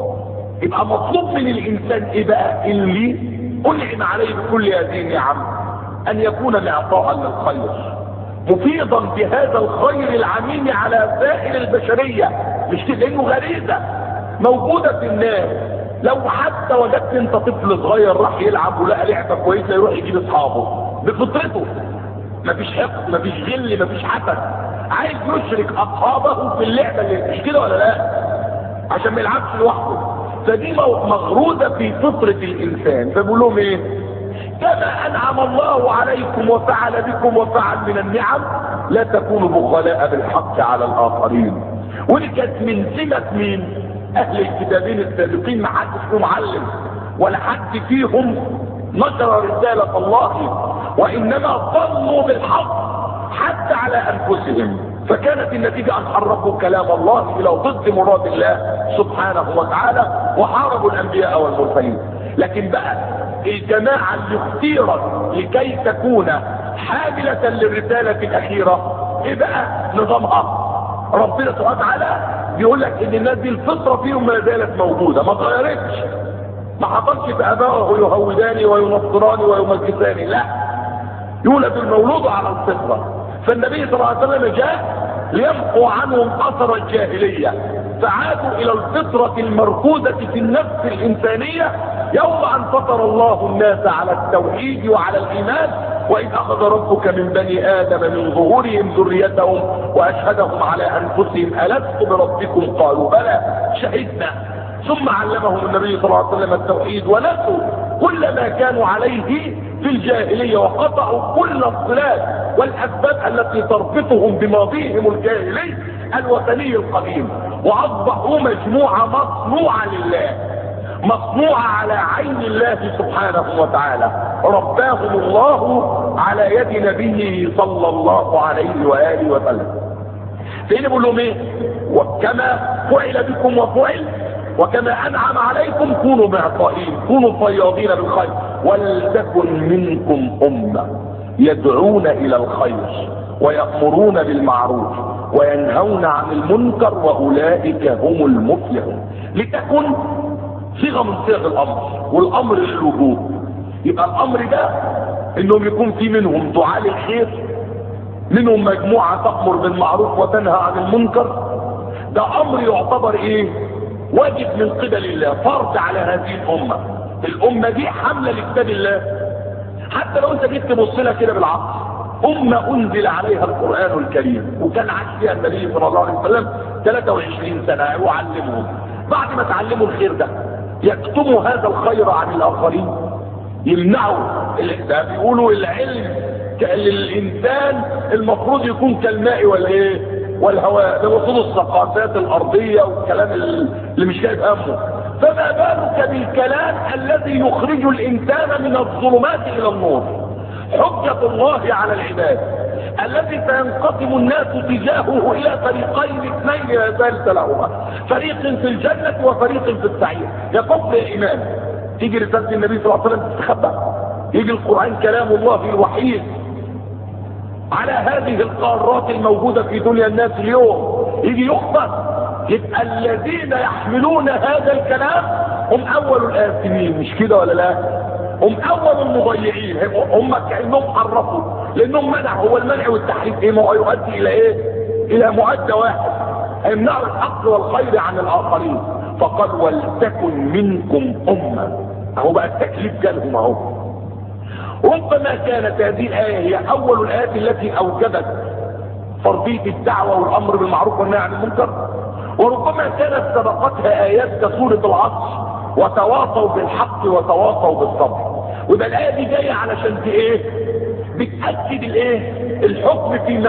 يبقى مطلوب من الانسان ايه بقى؟ اللي انعم عليه بكل هذه النعم ان يكون معطاء للخير مفيضا بهذا الخير العميم على سائر البشرية، مش كده؟ لانه غريزة موجودة في الناس. لو حتى وجدت انت طفل صغير راح يلعب ولقى لعبة كويسة يروح يجيب اصحابه بفطرته، مفيش حقد مفيش غل مفيش حسد، عايز يشرك اصحابه في اللعبة اللي مش كده ولا لا؟ عشان ما يلعبش لوحده. فدي مغروزة في فطرة الانسان. فبيقول لهم ايه؟ كما انعم الله عليكم وفعل بكم وفعل من النعم لا تكونوا بخلاء بالحق على الاخرين. ودي كانت من سمة مين؟ اهل الكتابين السابقين. ما حدش فيهم علم ولا حد فيهم نشر رسالة الله، وانما ضلوا بالحق حتى على انفسهم، فكانت النتيجة ان حرفوا كلام الله الى ضد مراد الله سبحانه وتعالى وحاربوا الانبياء والمرسلين. لكن بقى الجماعة اللي اختيرت لكي تكون حاملة للرسالة الاخيرة ايه بقى نظامها؟ ربنا سبحانه وتعالى بيقول لك ان الناس دي الفطرة فيهم ما زالت موجودة، ما اتغيرتش، ما حصلش في ابائه يهوداني وينصراني ويمجساني، لا، يولد المولود على الفطرة. فالنبي صلى الله عليه وسلم جاء ليمحو عنهم اثر الجاهلية فعادوا الى الفطرة المركوزة في النفس الانسانية يوم ان فطر الله الناس على التوحيد وعلى الايمان. واذ اخذ ربك من بني ادم من ظهورهم ذريتهم واشهدهم على انفسهم الست بربكم قالوا بلى شهدنا. ثم علمهم النبي صلى الله عليه وسلم التوحيد ونسوا كل ما كانوا عليه في الجاهلية وقطعوا كل الصلات والأسباب التي تربطهم بماضيهم الجاهلي الوثني القديم، وأصبحوا مجموعة مصنوعة لله، مصنوعة على عين الله سبحانه وتعالى، رباهم الله على يد نبيه صلى الله عليه وآله وسلم. فين بيقول لهم ايه؟ وكما فعل بكم وفعل وكما انعم عليكم كونوا معطائين، كونوا صيادين بالخير، ولتكن منكم امه يدعون الى الخير ويأمرون بالمعروف وينهون عن المنكر واولئك هم المفلحون. لتكن صيغه من صيغ الامر، والامر للوجوب. يبقى الامر ده انهم يكون في منهم دعاة للخير، منهم مجموعة تأمر بالمعروف وتنهى عن المنكر. ده امر يعتبر ايه؟ واجب من قبل الله، فرض على هذه الامة. الامة دي حاملة لكتاب الله، حتى لو انت جيت تبص لها كده بالعقل، امة انزل عليها القرآن الكريم وكان عاش فيها النبي صلى الله عليه وسلم 23 سنة وعلمهم. بعد ما تعلموا الخير ده يكتموا هذا الخير عن الاخرين، يمنعوا. ده بيقولوا العلم للإنسان المفروض يكون كالماء والايه والهواء، ده وصول الثقافات الأرضية والكلام اللي مش جايب همه. فما بالك بالكلام الذي يخرج الإنسان من الظلمات إلى النور، حجة الله على العباد الذي سينقسم الناس تجاهه إلى فريقين اثنين لا ثالث لهما، فريق في الجنة وفريق في السعير. يقف يا إمام تيجي رسالة النبي صلى الله عليه وسلم تستخبى، يجي القرآن كلام الله الوحيد على هذه القارات الموجودة في دنيا الناس اليوم يجي يخبر. يبقى الذين يحملون هذا الكلام هم اول الآثمين، مش كده ولا لا؟ هم اول المضيعين، هم كأنهم عرفوا، لانهم منع. هو المنع والتحريف ايه؟ ما هو يؤدي الى ايه؟ الى مؤدى واحد، هيمنعوا الحق والخير عن الاخرين. فقال ولتكن منكم امة، اهو بقى التكليف جالهم اهو. ربما كانت هذه الآية هي أول الآيات التي أوجبت فرضية الدعوة والأمر بالمعروف والنهي عن المنكر، وربما كانت سبقتها آيات كسورة العصر وتواصوا بالحق وتواصوا بالصبر. وده الآية دي جاية علشان في إيه؟ بتأكد الإيه؟ الحكم في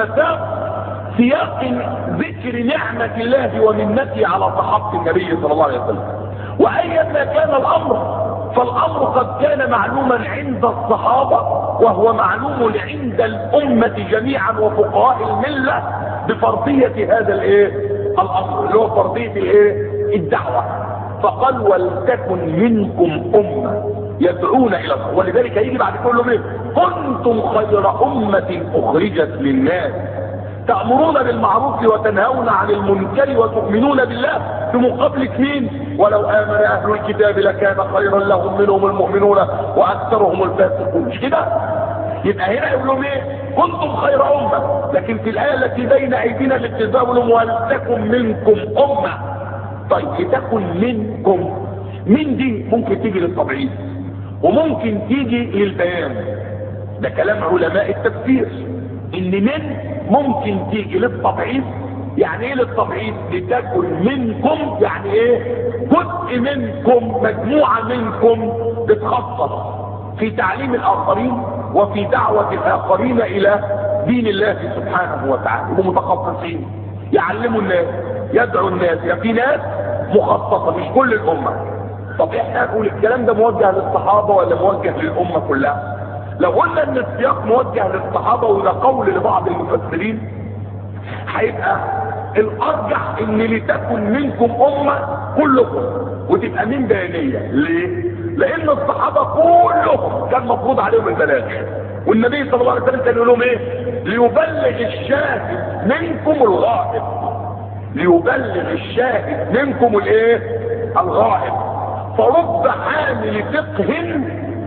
سياق ذكر نعمة الله ومنته على صحابة النبي صلى الله عليه وسلم. وأيا ما كان الأمر، فالامر قد كان معلوما عند الصحابة وهو معلوم عند الامة جميعا وفقهاء الملة بفرضية هذا الايه الامر اللي هو فرضية الايه الدعوة. فقال ولتكن منكم امة يدعون الى الله. ولذلك هيجي بعد كل ايه؟ كنتم خير امة اخرجت للناس تأمرون بالمعروف وتنهون عن المنكر وتؤمنون بالله. في مقابلة مين؟ ولو آمن أهل الكتاب لكان خيرا لهم منهم المؤمنون وأكثرهم الفاسقون. مش كده؟ يبقى هنا يقول لهم ايه؟ كنتم خير أمة. لكن في الآية التي بين أيدينا الابتداء لهم ولتكن منكم أمة. طيب لتكن منكم، من دي ممكن تيجي للتبعيض وممكن تيجي للبيان. ده كلام علماء التفسير ان من ممكن تيجي للتبعيض. يعني ايه للتبعيض؟ لتكن منكم يعني ايه؟ جزء منكم، مجموعة منكم بتخصص في تعليم الاخرين وفي دعوة الاخرين الى دين الله سبحانه وتعالى. يبقوا متخصصين يعلموا الناس يدعوا الناس. يعني في ناس مخصصة مش كل الامة. طب احنا نقول الكلام ده موجه للصحابة ولا موجه للامة كلها؟ لو قلنا ان السياق موجه للصحابة وده قول لبعض المفسرين، هيبقى الارجح ان لتكن منكم امة كلكم، وتبقى من بيانية. ليه؟ لان الصحابة كلهم كان مفروض عليهم البلاغ، والنبي صلى الله عليه وسلم كان يقول لهم ايه؟ ليبلغ الشاهد منكم الغائب. ليبلغ الشاهد منكم الايه؟ الغائب. فرب حامل فقه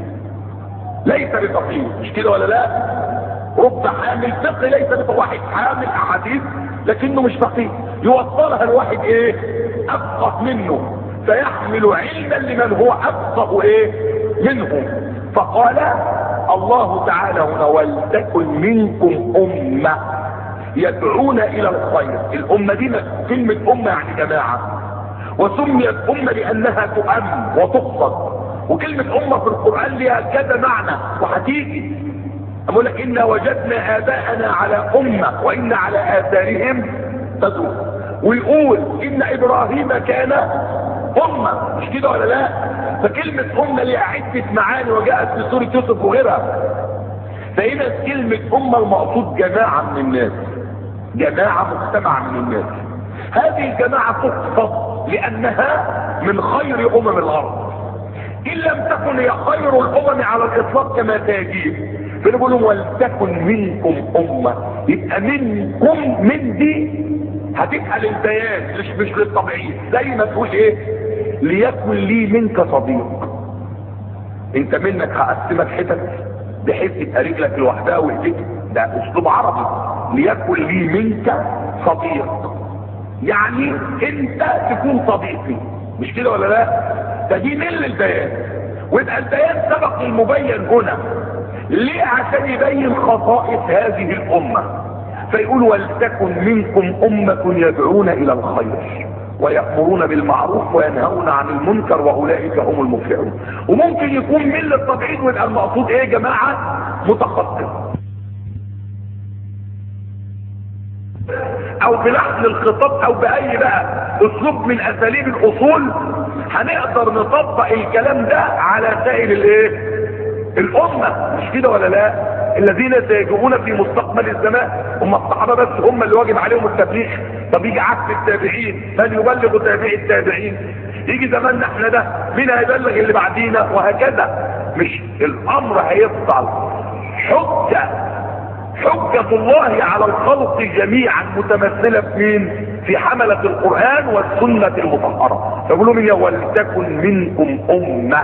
ليس بفقيه، مش كده ولا لا؟ رب حامل فقه ليس بفقيه. واحد حامل احاديث لكنه مش فقيه، يوصلها الواحد ايه؟ افقه منه، فيحمل علما لمن هو افقه ايه منه. فقال الله تعالى هنا ولتكن منكم امه يدعون الى الخير. الامه دي كلمه امه يعني جماعه، وسميت امه لانها تؤم وتقصد وكلمة أمة في القرآن لها كذا معنى وهتيجي. أقول لك إنا وجدنا آباءنا على أمة وإنا على آثارهم تدور. ويقول إن إبراهيم كان أمة، مش كده ولا لا؟ فكلمة أمة لها عدة معاني وجاءت في سورة يوسف وغيرها. فهنا كلمة أمة المقصود جماعة من الناس، جماعة مجتمع من الناس. هذه الجماعة تقصد لأنها من خير أمم الأرض، إن لم تكن هي خير الأمم على الإطلاق كما تجيب. فنقول ولتكن منكم أمة، يبقى منكم من دي هتبقى للبيان مش للطبيعي، زي ما تقول ايه ليكن لي منك صديق. انت منك هقسمك حتت بحيث يبقى رجلك لوحدها وايديك، ده اسلوب عربي. ليكن لي منك صديق يعني انت تكون صديقي، مش كده ولا لا؟ ده دي من للبيان، ويبقى البيان سبق المبين هنا ليه؟ عشان يبين خصائص هذه الامه. فيقول ولتكن منكم امه يدعون الى الخير ويأمرون بالمعروف وينهون عن المنكر واولئك هم المفلحون. وممكن يكون من للتبعيد ويبقى المقصود ايه يا جماعه؟ متخصص او بلحن الخطاب او باي بقى اسلوب من اساليب الاصول هنقدر نطبق الكلام ده على سائر الايه؟ الامه، مش كده ولا لا؟ الذين سيجيئون في مستقبل الزمان هم الصحابه بس هم اللي واجب عليهم التبليغ. طب يجي عكس التابعين، من يبلغ تابعي التابعين؟ يجي زماننا احنا ده مين هيبلغ اللي بعدينا؟ وهكذا. مش الامر هيفضل حجة الله على الخلق جميعا متمثلة في مين؟ في حملة القرآن والسنة المطهرة. فيقولوا من ولتكن منكم أمة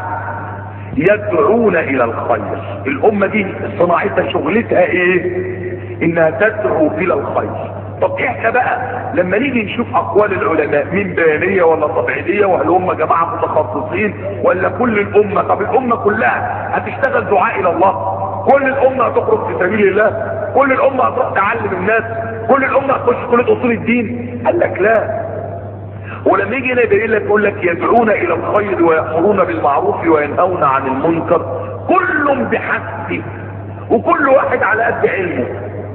يدعون إلى الخير. الأمة دي صناعتها شغلتها إيه؟ إنها تدعو إلى الخير. طب إحنا بقى لما نيجي نشوف أقوال العلماء مين بيانية ولا طبيعية، وهل هم جماعة متخصصين ولا كل الأمة؟ طب الأمة كلها هتشتغل دعاء إلى الله؟ كل الأمة هتخرج في سبيل الله؟ كل الأمة هتروح تعلم الناس؟ كل الأمة هتخش كلية أصول الدين؟ قال لك لا. ولما يجي هنا يبين لك يقول لك يدعون إلى الخير ويأمرون بالمعروف وينهون عن المنكر، كل بحسبه وكل واحد على قد علمه،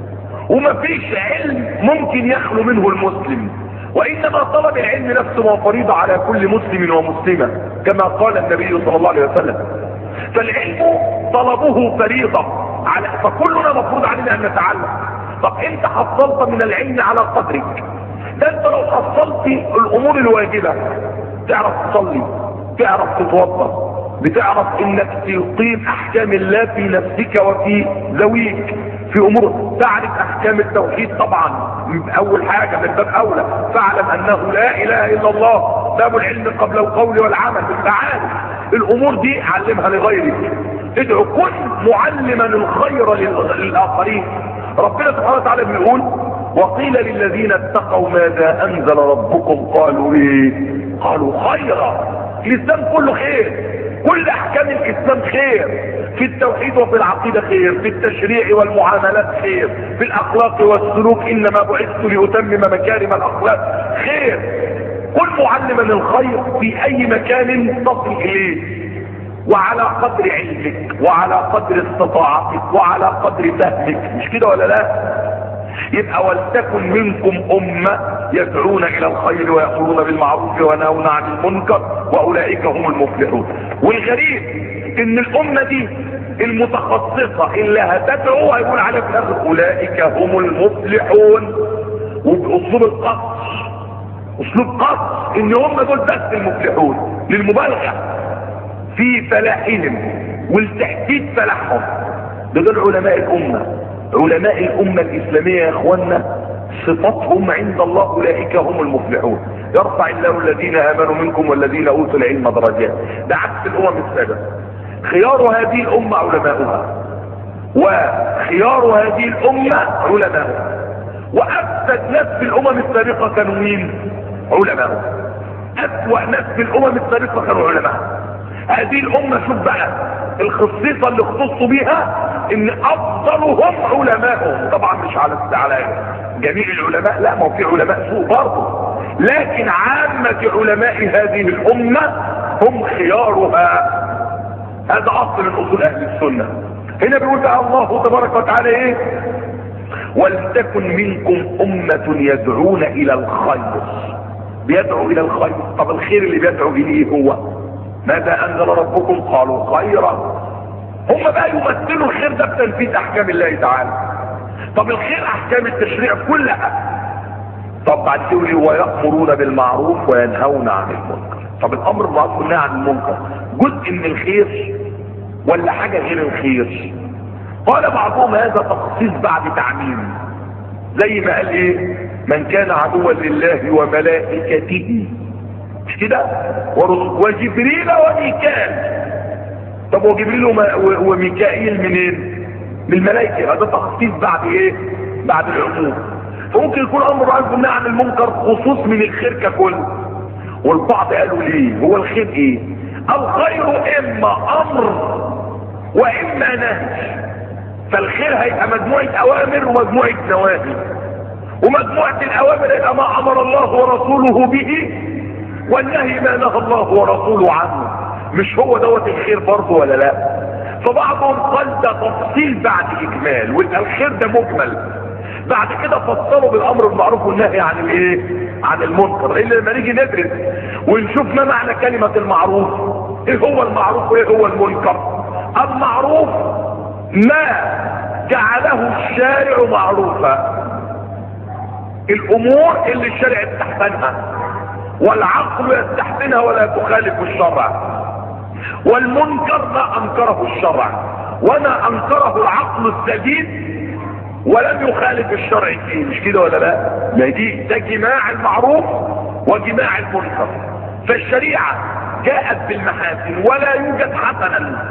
ومفيش علم ممكن يخلو منه المسلم، وإنما طلب العلم نفسه فريضة على كل مسلم ومسلمة كما قال النبي صلى الله عليه وسلم. فالعلم طلبه فريضة فكلنا مفروض علينا ان نتعلم. طب انت حصلت من العلم على قدرك، ده انت لو حصلت الامور الواجبة تعرف تصلي، تعرف تتوضا، بتعرف انك تقيم احكام الله في نفسك وفي ذويك، في امور تعرف احكام التوحيد طبعا اول حاجة من باب اولى، فاعلم انه لا اله الا الله، باب العلم قبل القول والعمل. تعالى الامور دي علمها لغيرك، ادعو كن معلما الخير للاخرين. ربنا سبحانه وتعالى بيقول وقيل للذين اتقوا ماذا انزل ربكم قالوا ايه؟ قالوا خيرا. الاسلام كله خير، كل احكام الاسلام خير، في التوحيد وفي العقيدة خير، في التشريع والمعاملات خير، في الاخلاق والسلوك انما بعثت لاتمم مكارم الاخلاق خير. كن معلما الخير في اي مكان تصل اليه، وعلى قدر علمك وعلى قدر استطاعتك وعلى قدر فهمك، مش كده ولا لا؟ يبقى ولتكن منكم امة يدعون الى الخير ويأمرون بالمعروف وينهون عن المنكر واولئك هم المفلحون. والغريب ان الامة دي المتخصصة اللي هتدعو هيقول عليها في الاخر اولئك هم المفلحون، وباسلوب القصر، اسلوب قصر ان هم دول بس المفلحون للمبالغة في فلاحهم والتحديد فلاحهم. دول علماء الامة، علماء الامة الاسلامية يا اخوانا صفاتهم عند الله اولئك هم المفلحون. يرفع الله الذين امنوا منكم والذين اوتوا العلم درجات. ده عكس الامم السابقة. خيار هذه الامة علماؤها، وخيار هذه الامة علماؤها، وافسد ناس في الامم السابقة كانوا مين؟ علماؤها. اسوأ ناس في الامم السابقة كانوا علماء. هذه الامة شوف بقى الخصيصة اللي اختصوا بيها ان افضلهم علماءهم. طبعا مش على جميع العلماء، لا، ما هو في علماء سوء برضه، لكن عامة علماء هذه الامة هم خيارها. هذا اصل من اصول اهل السنة. هنا بيقول بقى الله تبارك وتعالى ايه؟ ولتكن منكم امة يدعون الى الخير. بيدعو الى الخير. طب الخير اللي بيدعو اليه هو ماذا انزل ربكم؟ قالوا خيرا. هم بقى يمثلوا الخير ده بتنفيذ احكام الله تعالى. طب الخير احكام التشريع كلها. طب بعد كده ويأمرون بالمعروف وينهون عن المنكر. طب الامر بالمعروف والنهي عن المنكر جزء من الخير ولا حاجة غير الخير؟ قال بعضهم هذا تخصيص بعد تعميم، زي ما قال ايه؟ من كان عدوا لله وملائكته، مش كده؟ وجبريل وميكال. طب وجبريل وميكائيل منين؟ من الملائكة. هذا تخصيص بعد ايه؟ بعد العموم. فممكن يكون امر بالمعروف والنهي عن المنكر خصوص من الخير ككل. والبعض قالوا ليه؟ هو الخير ايه؟ الخير اما امر واما نهي. فالخير هيبقى مجموعة اوامر ومجموعة نواهي. ومجموعة الاوامر يبقى ما امر الله ورسوله به، والنهي ما نهى الله ورسوله عنه. مش هو دوت الخير برضه ولا لا؟ فبعضهم قال ده تفصيل بعد اجمال، ويبقى الخير ده مجمل. بعد كده فصلوا بالامر بالمعروف والنهي عن الايه؟ عن المنكر. الا لما نيجي ندرس ونشوف ما معنى كلمة المعروف، ايه هو المعروف وايه هو المنكر. المعروف ما جعله الشارع معروفا، الامور اللي الشارع يستحسنها والعقل يستحسنها ولا تخالف الشرع. والمنكر ما انكره الشرع وما انكره العقل السديد ولم يخالف الشرع فيه. مش كده ولا لا؟ ما دي ده جماع المعروف وجماع المنكر. فالشريعة جاءت بالمحاسن ولا يوجد حسنا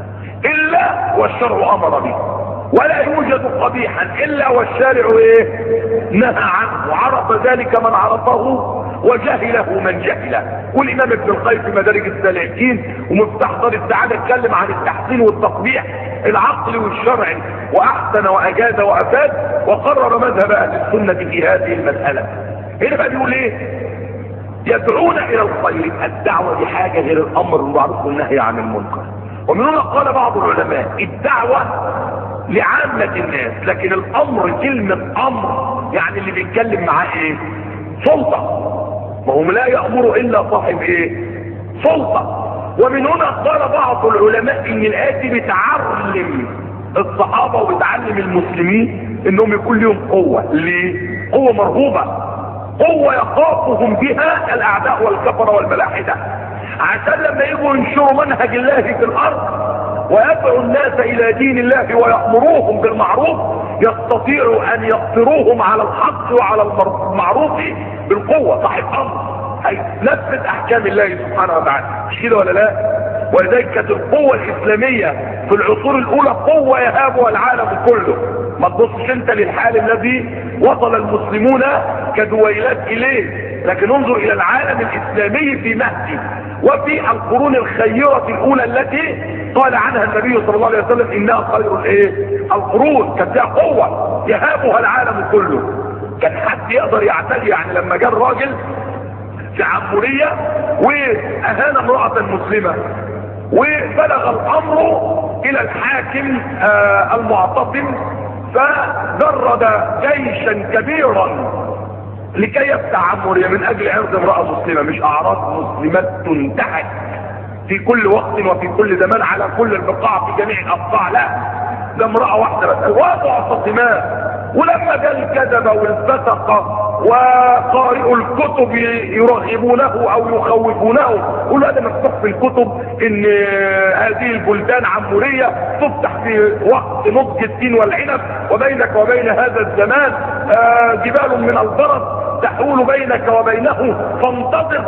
الا والشرع امر به، ولا يوجد قبيحا الا والشارع ايه؟ نهى عنه. وعرف ذلك من عرفه وجهله من جهله. والامام ابن القيم في مدارج السالكين ومفتاح دار السعاده اتكلم عن التحسين والتقبيح العقل والشرعي، واحسن واجاد وافاد، وقرر مذهب اهل السنه في هذه المساله. هنا بقى بيقول ايه؟ يدعون الى الخير. الدعوه دي حاجه غير الامر بالمعروف والنهي عن المنكر. ومن هنا قال بعض العلماء الدعوه لعامه الناس، لكن الامر كلمه امر يعني اللي بيتكلم معاه ايه؟ سلطه. وهم لا يأمروا الا صاحب ايه؟ سلطة. ومن هنا قال بعض العلماء ان الآية دي بتعلم الصحابة وبتعلم المسلمين انهم يكون لهم قوة. ليه؟ قوة مرهوبة، قوة يخافهم بها الاعداء والكفرة والملاحدة، عشان لما يجوا ينشروا منهج الله في الارض ويدعوا الناس الى دين الله ويأمروهم بالمعروف يستطيعوا ان يقصروهم على الحق وعلى المعروف بالقوة. صاحب امر هينفذ احكام الله سبحانه وتعالى. مش كده ولا لا؟ ولذلك كانت القوة الاسلامية في العصور الاولى قوة يهابها العالم كله. ما تبصش انت للحال الذي وصل المسلمون كدويلات اليه، لكن انظر الى العالم الاسلامي في مهدي وفي القرون الخيرة الاولى التي قال عنها النبي صلى الله عليه وسلم انها خير الايه؟ القرون. كانت فيها قوة يهابها العالم كله. كان حد يقدر يعتدي. يعني لما جاء الراجل في عمورية واهان امرأة مسلمة وبلغ الامر الى الحاكم المعتصم، فجرد جيشا كبيرا لكي يفتح عمورية من اجل عرض امرأة مسلمة. مش اعراض مسلمات تنتهك في كل وقت وفي كل زمان على كل البقاع في جميع الاقطاع، لا، ده امرأة واحدة بس ومعتصمات. ولما جاء الكذب والفسق وقارئوا الكتب يرغبونه او يخوفونه، قولوا هذا مكتوب في الكتب ان هذه البلدان عمورية تفتح في وقت نضج التين والعنب، وبينك وبين هذا الزمان جبال من البرد تحول بينك وبينه فانتظر.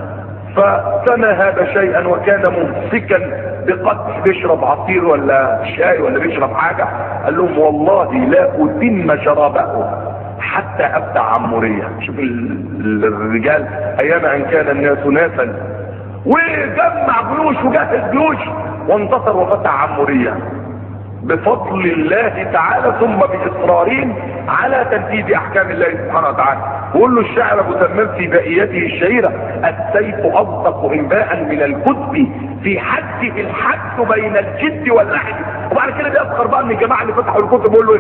فسمى هذا شيئا وكان ممسكا بقدر، بيشرب عصير ولا شاي ولا بيشرب حاجة، قال لهم والله لا أتم شرابه حتى أفتح عمورية. شوف الرجال أيام أن كان الناس ناسا، وجمع جيوش وجهز جيوش وانتصر وفتح عمورية. بفضل الله تعالى ثم بإصرارهم على تنفيذ احكام الله سبحانه وتعالى. وقول له الشاعر ابو تمام في بائيته الشهيرة: السيف اصدق انباء من الكتب في حده الحد بين الجد واللحد. وبعد كده بيذكر بقى ان الجماعه اللي فتحوا الكتب يقول له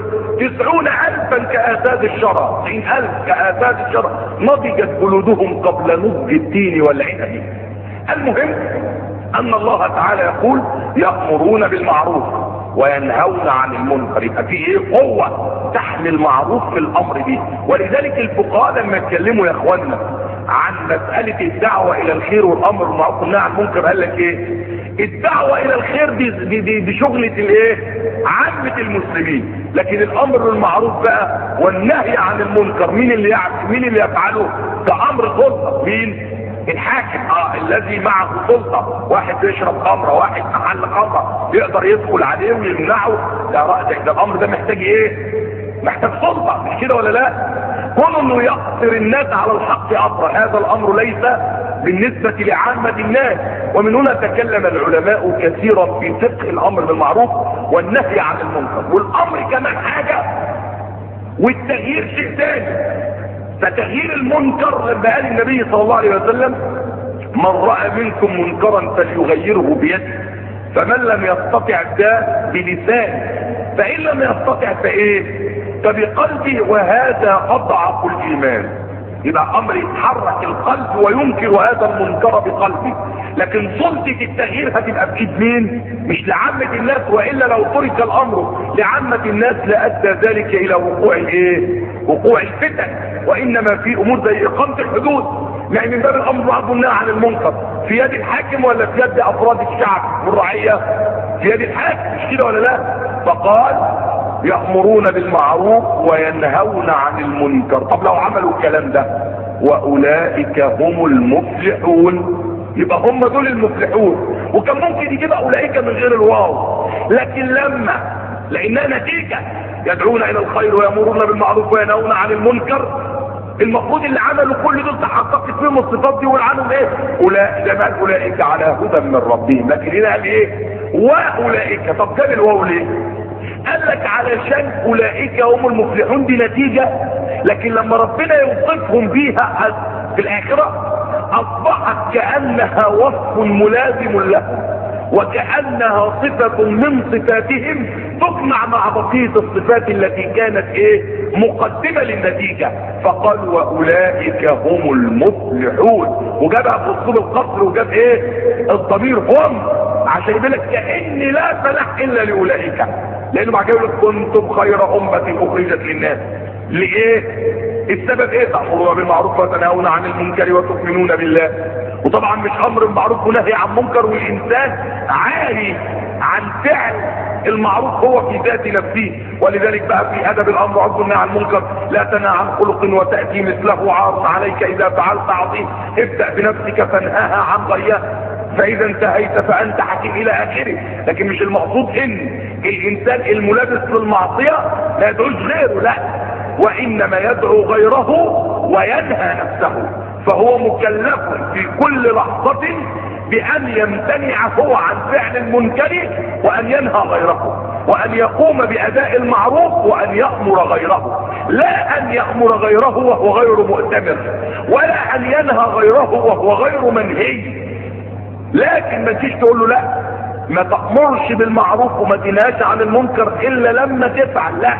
90,000 كآساد الشرى، 90,000 كآساد الشرى نضجت جلودهم قبل نضج التين والعنب. المهم ان الله تعالى يقول: يأمرون بالمعروف وينهون عن المنكر. يبقى في ايه؟ قوة تحمل المعروف في الامر دي. ولذلك الفقهاء لما اتكلموا يا اخوانا عن مسألة الدعوة الى الخير والامر بالمعروف والنهي عن المنكر قال لك ايه؟ الدعوة الى الخير دي شغلة الايه؟ عامة المسلمين. لكن الامر بالمعروف بقى والنهي عن المنكر مين اللي يفعله؟ ده امر سلطة. مين؟ الحاكم. الذي معه سلطة. واحد بيشرب خمرة، واحد محل خمرة، يقدر يدخل عليه ويمنعه. ده الامر ده محتاج ايه؟ محتاج سلطة، مش كده ولا لا؟ كون انه يقصر الناس على الحق اطرا، هذا الامر ليس بالنسبة لعامة الناس. ومن هنا تكلم العلماء كثيرا في فقه الامر بالمعروف والنهي عن المنكر. والامر كمان حاجة والتغيير شيء ثاني. فتغيير المنكر لما قال النبي صلى الله عليه وسلم: من رأى منكم منكرا فليغيره بيده، فمن لم يستطع ده بلسانه، فإن لم يستطع فايه؟ فبقلبه، وهذا أضعف الإيمان. يبقى امر يتحرك القلب وينكر هذا المنكر بقلبه. لكن سلطة التغيير هتبقى بايد مين؟ مش لعامة الناس. والا لو ترك الامر لعامة الناس لادى ذلك الى وقوع الايه؟ وقوع الفتن. وانما في امور زي اقامة الحدود، يعني من باب الامر بالمعروف والنهي عن المنكر في يد الحاكم ولا في يد افراد الشعب والرعية؟ في يد الحاكم، مش كده ولا لا؟ فقال: يأمرون بالمعروف وينهون عن المنكر. طب لو عملوا الكلام ده واولئك هم المفلحون، يبقى هم دول المفلحون. وكان ممكن يجيب اولئك من غير الواو، لكن لما لانها نتيجة يدعون الى الخير ويأمرون بالمعروف وينهون عن المنكر، المفروض اللي عملوا كل دول تحققت فيهم الصفات دي والعنهم ايه؟ اولئك، اولئك على هدى من ربهم. لكن هنا قال ايه؟ واولئك. طب جاب الواو ليه؟ قال لك علشان اولئك هم المفلحون دي نتيجة، لكن لما ربنا يوصفهم بيها في الاخرة اصبحت كأنها وصف ملازم لهم، وكأنها صفة من صفاتهم تجمع مع بقية الصفات التي كانت ايه؟ مقدمة للنتيجة. فقال واولئك هم المفلحون، وجابها في اسلوب القصر وجاب ايه؟ الضمير هم، عشان يقول لك كأن لا فلاح الا لاولئك. لانه بعد كده يقول لك كنتم خير امة اخرجت للناس. لإيه؟ السبب ايه؟ تأمرون بالمعروف وتنهون عن المنكر وتؤمنون بالله. وطبعا مش امر بالمعروف ونهي عن منكر والانسان عاري عن فعل المعروف هو في ذات نفسه. ولذلك بقى في ادب الامر والنهي عن المنكر: لا تنهى عن خلق وتأتي مثله عار عليك اذا فعلت عظيم، ابدأ بنفسك فانهاها عن غيها، فاذا انتهيت فانت حكيم الى اخره. لكن مش المقصود ان الانسان الملابس للمعصية لا يدعوش غيره، لا، وانما يدعو غيره وينهى نفسه. فهو مكلف في كل لحظة بان يمتنع هو عن فعل المنكر وان ينهى غيره، وان يقوم باداء المعروف وان يأمر غيره، لا ان يأمر غيره وهو غير مؤتمر، ولا ان ينهى غيره وهو غير منهي. لكن ما تجيش تقول له لا ما تأمرش بالمعروف وما تنهاش عن المنكر الا لما تفعل، لا،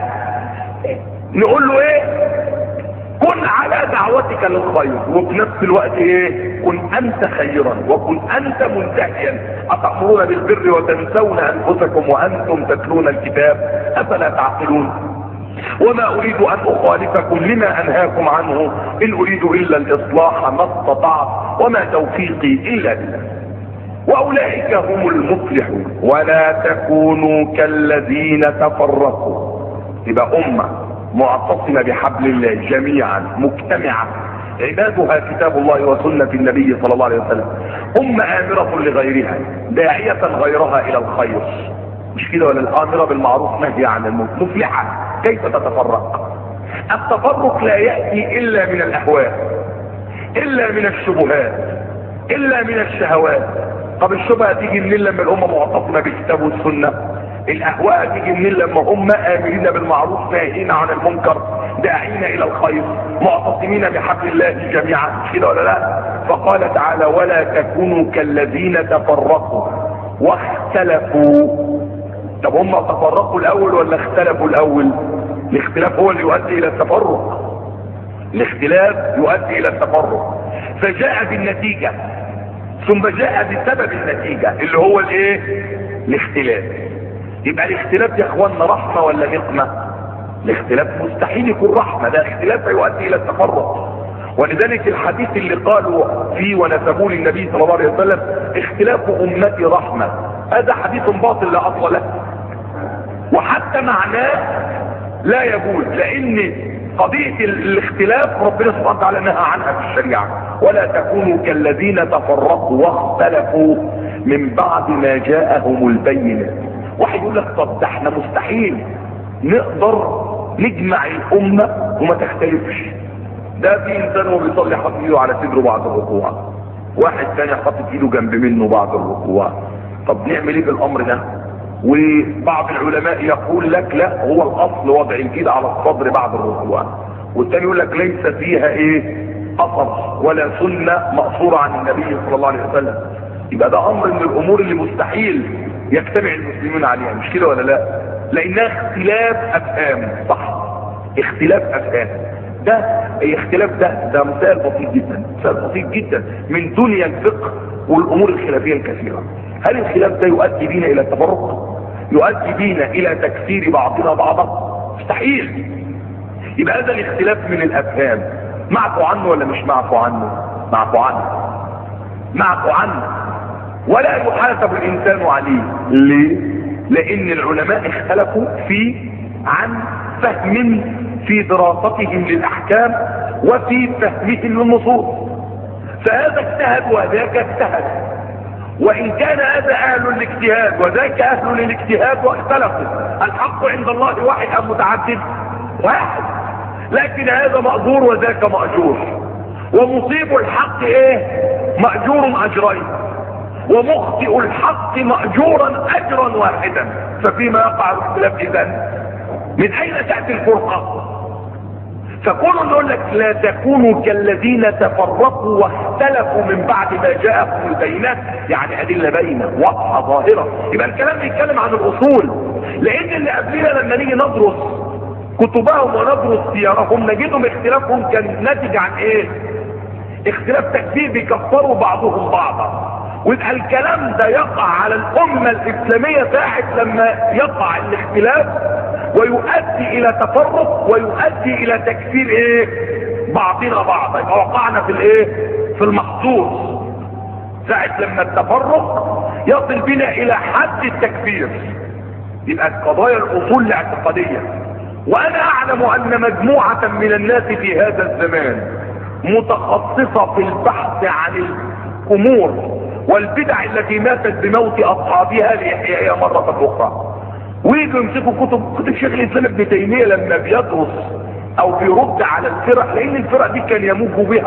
نقول له ايه؟ كن على دعوتك للخير، وفي نفس الوقت ايه؟ كن انت خيرا وكن انت منتهيا. اتأمرون بالبر وتنسون انفسكم وانتم تتلون الكتاب افلا تعقلون. وما اريد ان اخالفكم لما انهاكم عنه ان اريد الا الاصلاح ما استطعت وما توفيقي الا بالله. واولئك هم المفلحون. ولا تكونوا كالذين تفرقوا. يبقى امه معتصمة بحبل الله جميعا مجتمعة عبادها كتاب الله وسنة النبي صلى الله عليه وسلم، أمة آمرة لغيرها داعية غيرها إلى الخير، مش كده ولا؟ الآمرة بالمعروف نهي عن المنكر مفلحة. كيف تتفرق؟ التفرق لا يأتي إلا من الأهواء، إلا من الشبهات، إلا من الشهوات. طب الشبهة تيجي منين لما الأمة معتصمة بالكتاب والسنة؟ الاهواء تيجي منين لما هم امرين بالمعروف ناهين عن المنكر داعين الى الخير معتصمين بحبل الله جميعا، مش كده ولا لا؟ فقال تعالى ولا تكونوا كالذين تفرقوا واختلفوا. طب هم تفرقوا الاول ولا اختلفوا الاول؟ الاختلاف هو اللي يؤدي الى التفرق، الاختلاف يؤدي الى التفرق. فجاء بالنتيجة ثم جاء بسبب النتيجة اللي هو الايه؟ الاختلاف. يبقى الاختلاف يا اخواننا رحمة ولا نقمة؟ الاختلاف مستحيل يكون رحمة، ده اختلاف يؤدي الى التفرق. ولذلك الحديث اللي قالوا فيه ونسبوه للنبي صلى الله عليه وسلم اختلاف امتي رحمة، هذا حديث باطل لا اصل له، وحتى معناه لا يجوز، لان قضية الاختلاف ربنا سبحانه وتعالى نهى عنها في الشريعة. ولا تكونوا كالذين تفرقوا واختلفوا من بعد ما جاءهم البينات. واحد يقول لك طب ده احنا مستحيل نقدر نجمع الامة وما تختلفش. ده في انسان وهو بيصلي حاطط ايده على صدره بعد الركوع، واحد ثاني حاطط ايده جنب منه بعد الركوع. طب نعمل ايه بالامر ده؟ وبعض العلماء يقول لك لا، هو الاصل وضع الايد على الصدر بعد الركوع، والثاني يقول لك ليس فيها ايه اثر ولا سنه مأثوره عن النبي صلى الله عليه وسلم. يبقى ده امر من الامور اللي مستحيل يجتمع المسلمون عليها، مش كده ولا لا؟ لانها اختلاف افهام، صح؟ اختلاف افهام. ده اختلاف ده مثال بسيط جدا، مثال بسيط جدا من دنيا الفقه والامور الخلافيه الكثيره. هل الخلاف ده يؤدي بينا الى التفرق؟ يؤدي بينا الى تكفير بعضنا بعضا؟ مستحيل. يبقى هذا الاختلاف من الافهام، معفو عنه ولا مش معفو عنه؟ معفو عنه، معفو عنه، ولا يحاسب الانسان عليه. ليه؟ لان العلماء اختلفوا عن فهم في دراستهم للاحكام وفي فهمهم للنصوص، فهذا اجتهد وذاك اجتهد، وان كان هذا اهل الاجتهاد وذاك اهل للاجتهاد واختلفوا، الحق عند الله واحد ام متعدد؟ واحد، لكن هذا مأجور وذاك مأجور، ومصيب الحق ايه؟ مأجور اجرين، ومخطئ الحق مأجورا اجرا واحدا. ففيما يقع الاختلاف اذن؟ من اين تأتي الفرقة؟ فكل يقول لك لا تكونوا كالذين تفرقوا واختلفوا من بعد ما جاءهم البينات، يعني ادله باينه واضحه ظاهره. يبقى الكلام بيتكلم عن الاصول، لان اللي قبلنا لما نيجي ندرس كتبهم وندرس سيرهم نجدهم اختلافهم كان ناتج عن ايه؟ اختلاف تكفير، بيكفروا بعضهم بعضا. ويبقى الكلام ده يقع على الامه الاسلاميه ساعه لما يقع الاختلاف ويؤدي الى تفرق ويؤدي الى تكفير ايه؟ بعضنا بعضا. يبقى وقعنا في الايه؟ في المحظوظ ساعة لما التفرق يصل بنا الى حد التكفير. يبقى القضايا الاصول الاعتقادية. وانا اعلم ان مجموعة من الناس في هذا الزمان متخصصة في البحث عن الامور والبدع التي ماتت بموت اصحابها لاحيائها مرة اخرى، ويجوا يمسكوا كتب شيخ الاسلام ابن تيميه لما بيدرس او بيرد على الفرق، لان الفرق دي كان يموج بها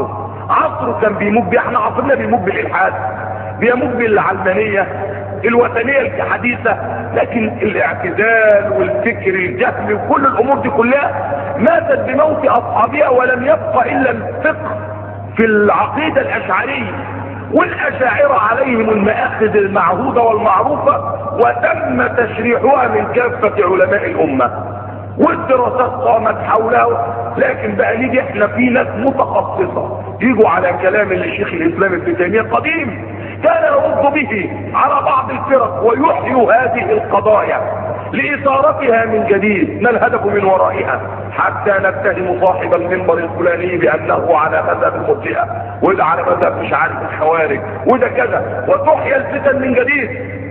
عصره كان بيموج بها. احنا عصرنا بيموج بالالحاد، بيموج بالعلمانيه الوثنيه الحديثه، لكن الاعتزال والفكر الجهمي وكل الامور دي كلها ماتت بموت اصحابها، ولم يبقى الا الفقه في العقيده الاشعريه، والاشاعره عليهم المآخذ المعهوده والمعروفه، وتم تشريحها من كافة علماء الامة، والدراسات قامت حولها. لكن بقى نيجي احنا في ناس متخصصة يجوا على كلام اللي شيخ الاسلام ابن تيمية قديم كان يرد به على بعض الفرق ويحيوا هذه القضايا لإثارتها من جديد. ما الهدف من ورائها؟ حتى نتهم صاحب المنبر الفلاني بأنه على مذهب المرجئة، وده على مذهب مش عارف الخوارج، وده كذا، وتحيا الفتن من جديد.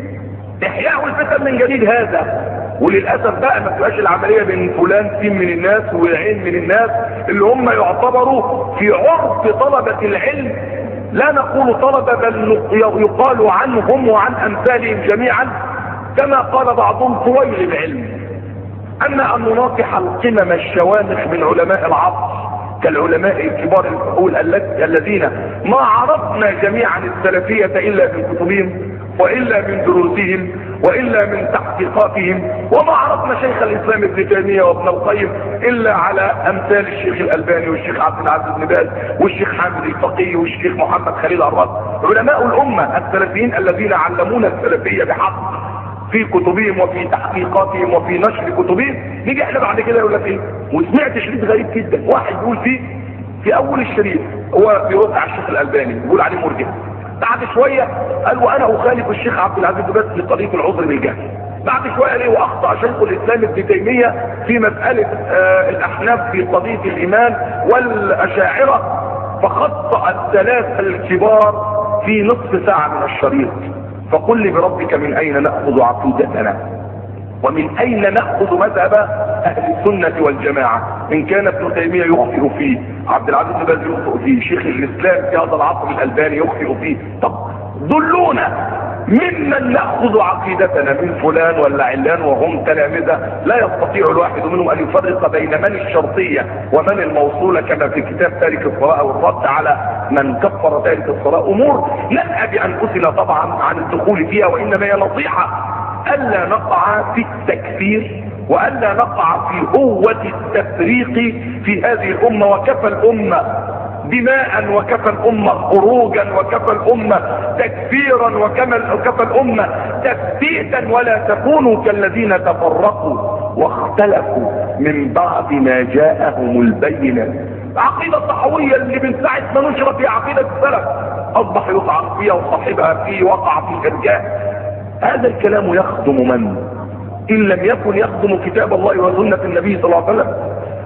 احياء الفتن من جديد هذا، وللأسف بقى ما تبقاش العملية بين فلان سين من الناس وعين من الناس اللي هم يعتبروا في عرف طلبة العلم، لا نقول طلبة بل يقال عنهم وعن أمثالهم جميعا كما قال بعضهم طويل العلم. أما أن نناصح القمم الشوامخ من علماء العصر كالعلماء الكبار الفحول الذين ما عرفنا جميعا السلفية إلا من كتبهم وإلا من دروسهم وإلا من تحقيقاتهم. وما عرفنا شيخ الإسلام ابن تيمية وابن القيم إلا على أمثال الشيخ الألباني والشيخ عبد العزيز بن باز والشيخ حامد الفقي والشيخ محمد خليل الراس، علماء الأمة السلفيين الذين علمونا السلفية بحق في كتبهم وفي تحقيقاتهم وفي نشر كتبهم. نيجي احنا بعد كده يقول لك ايه؟ وسمعت شريط غريب جدا، واحد بيقول فيه في اول الشريط هو بيرد على الشيخ الألباني بيقول عليه مرجع، بعد شويه قال وانا اخالف الشيخ عبد العزيز بن باز في طريق العذر بالجهل، بعد شويه ليه واخطا شيخ الاسلام ابن تيميه في مساله الاحناف في قضيه الايمان والاشاعره، فخطأ الثلاثه الكبار في نصف ساعه من الشريط. فقل لي بربك من اين ناخذ عقيدتنا ومن اين ناخذ مذهب اهل السنه والجماعه؟ ان كان ابن تيميه يخطئ فيه، عبد العزيز بن باز يخطئ فيه، شيخ الاسلام في هذا العصر الالباني يخطئ فيه، طب دلونا ممن ناخذ عقيدتنا، من فلان ولا علان وهم تلامذه لا يستطيع الواحد منهم ان يفرق بين من الشرطيه ومن الموصوله، كما في كتاب تارك الصلاه والرد على من كفر تارك الصلاه. امور ننأى بانفسنا طبعا عن الدخول فيها، وانما هي نصيحه الا نقع في التكفير والا نقع في هوة التفريق في هذه الامه. وكفى الامه دماء وكفى الامه خروجا وكفى الامه تكفيرا وكفى الامه تفتيتا، ولا تكونوا كالذين تفرقوا واختلفوا من بعد ما جاءهم البينات. العقيده الصحويه اللي من ساعه ما نشرت في عقيده السلف اصبح يطعن فيها وصاحبها فيه وقع في ارجاء. هذا الكلام يخدم من؟ ان لم يكن يخدم كتاب الله وسنه النبي صلى الله عليه وسلم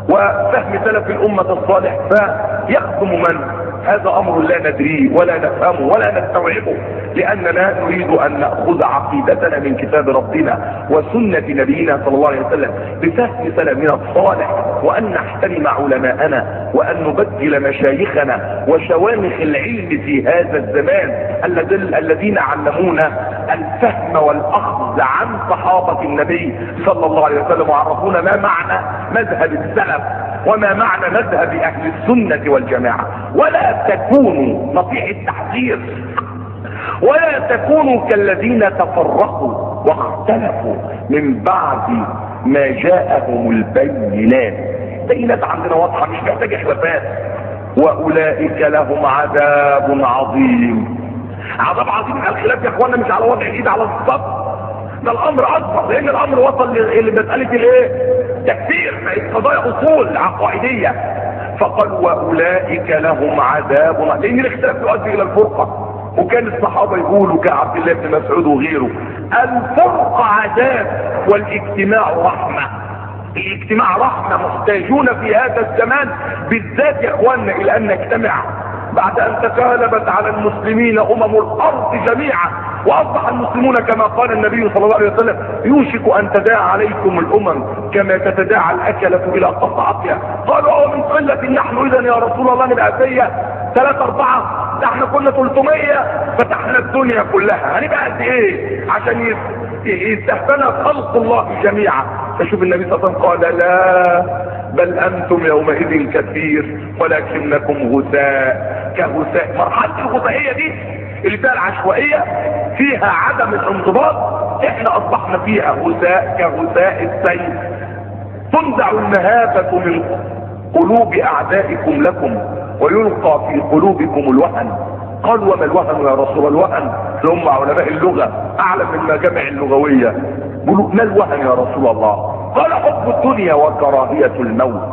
وفهم سلف الامه الصالح، فيخدم من؟ هذا امر لا ندريه ولا نفهمه ولا نستوعبه، لاننا نريد ان ناخذ عقيدتنا من كتاب ربنا وسنه نبينا صلى الله عليه وسلم بفهم سلفنا الصالح، وان نحترم علماءنا وان نبجل مشايخنا وشوامخ العلم في هذا الزمان الذين علمونا الفهم والاخذ عن صحابه النبي صلى الله عليه وسلم، وعرفونا ما معنى مذهب السلف وما معنى مذهب اهل السنة والجماعة. ولا تكونوا نصيح التحذير، ولا تكونوا كالذين تفرقوا واختلفوا من بعد ما جاءهم البينات. بينات عندنا واضحة مش محتاجة خلافات. واولئك لهم عذاب عظيم. عذاب عظيم. الخلاف يا اخوانا مش على وضع الايد على الصف، ده الامر اكبر، لان الامر وصل لمسألة الايه؟ تكفير، قضايا اصول عقائدية. فقال واولئك لهم عذاب، لان الاختلاف يؤدي الى الفرقة. وكان الصحابة يقولوا كعبد الله بن مسعود وغيره الفرقة عذاب والاجتماع رحمة. الاجتماع رحمة، محتاجون في هذا الزمان بالذات يا اخواننا الى ان نجتمع بعد ان تكالبت على المسلمين الارض جميعا، واصبح المسلمون كما قال النبي صلى الله عليه وسلم يوشك ان تداعى عليكم الامم كما تتداعى الاكلة الى قصعتها. قالوا من قلة نحن اذا يا رسول الله، نبقى فيا 3 4، ده احنا كنا 300 فتحنا الدنيا كلها، هنبقى قد ايه عشان يستهبنا خلق الله جميعا؟ فشوف النبي صلى الله عليه وسلم قال لا بل انتم يومئذ كثير ولكنكم غثاء كغثاء. مرحلة الغثائية دي اللي فيها العشوائية فيها عدم الانضباط، احنا اصبحنا فيها غثاء كغثاء السيل. تنزع المهابة من قلوب اعدائكم لكم ويلقى في قلوبكم الوهن. قالوا وما الوهن يا رسول الوهن؟ هم علماء اللغة اعلم من المجامع اللغوية، قالوا ما الوهن يا رسول الله؟ قال حب الدنيا وكراهية الموت.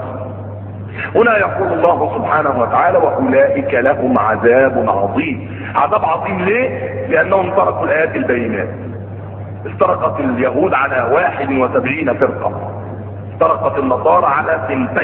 هنا يقول الله سبحانه وتعالى واولئك لهم عذاب عظيم. عذاب عظيم ليه؟ لانهم تركوا الايات البينات. افترقت اليهود على 71 فرقة، افترقت النصارى على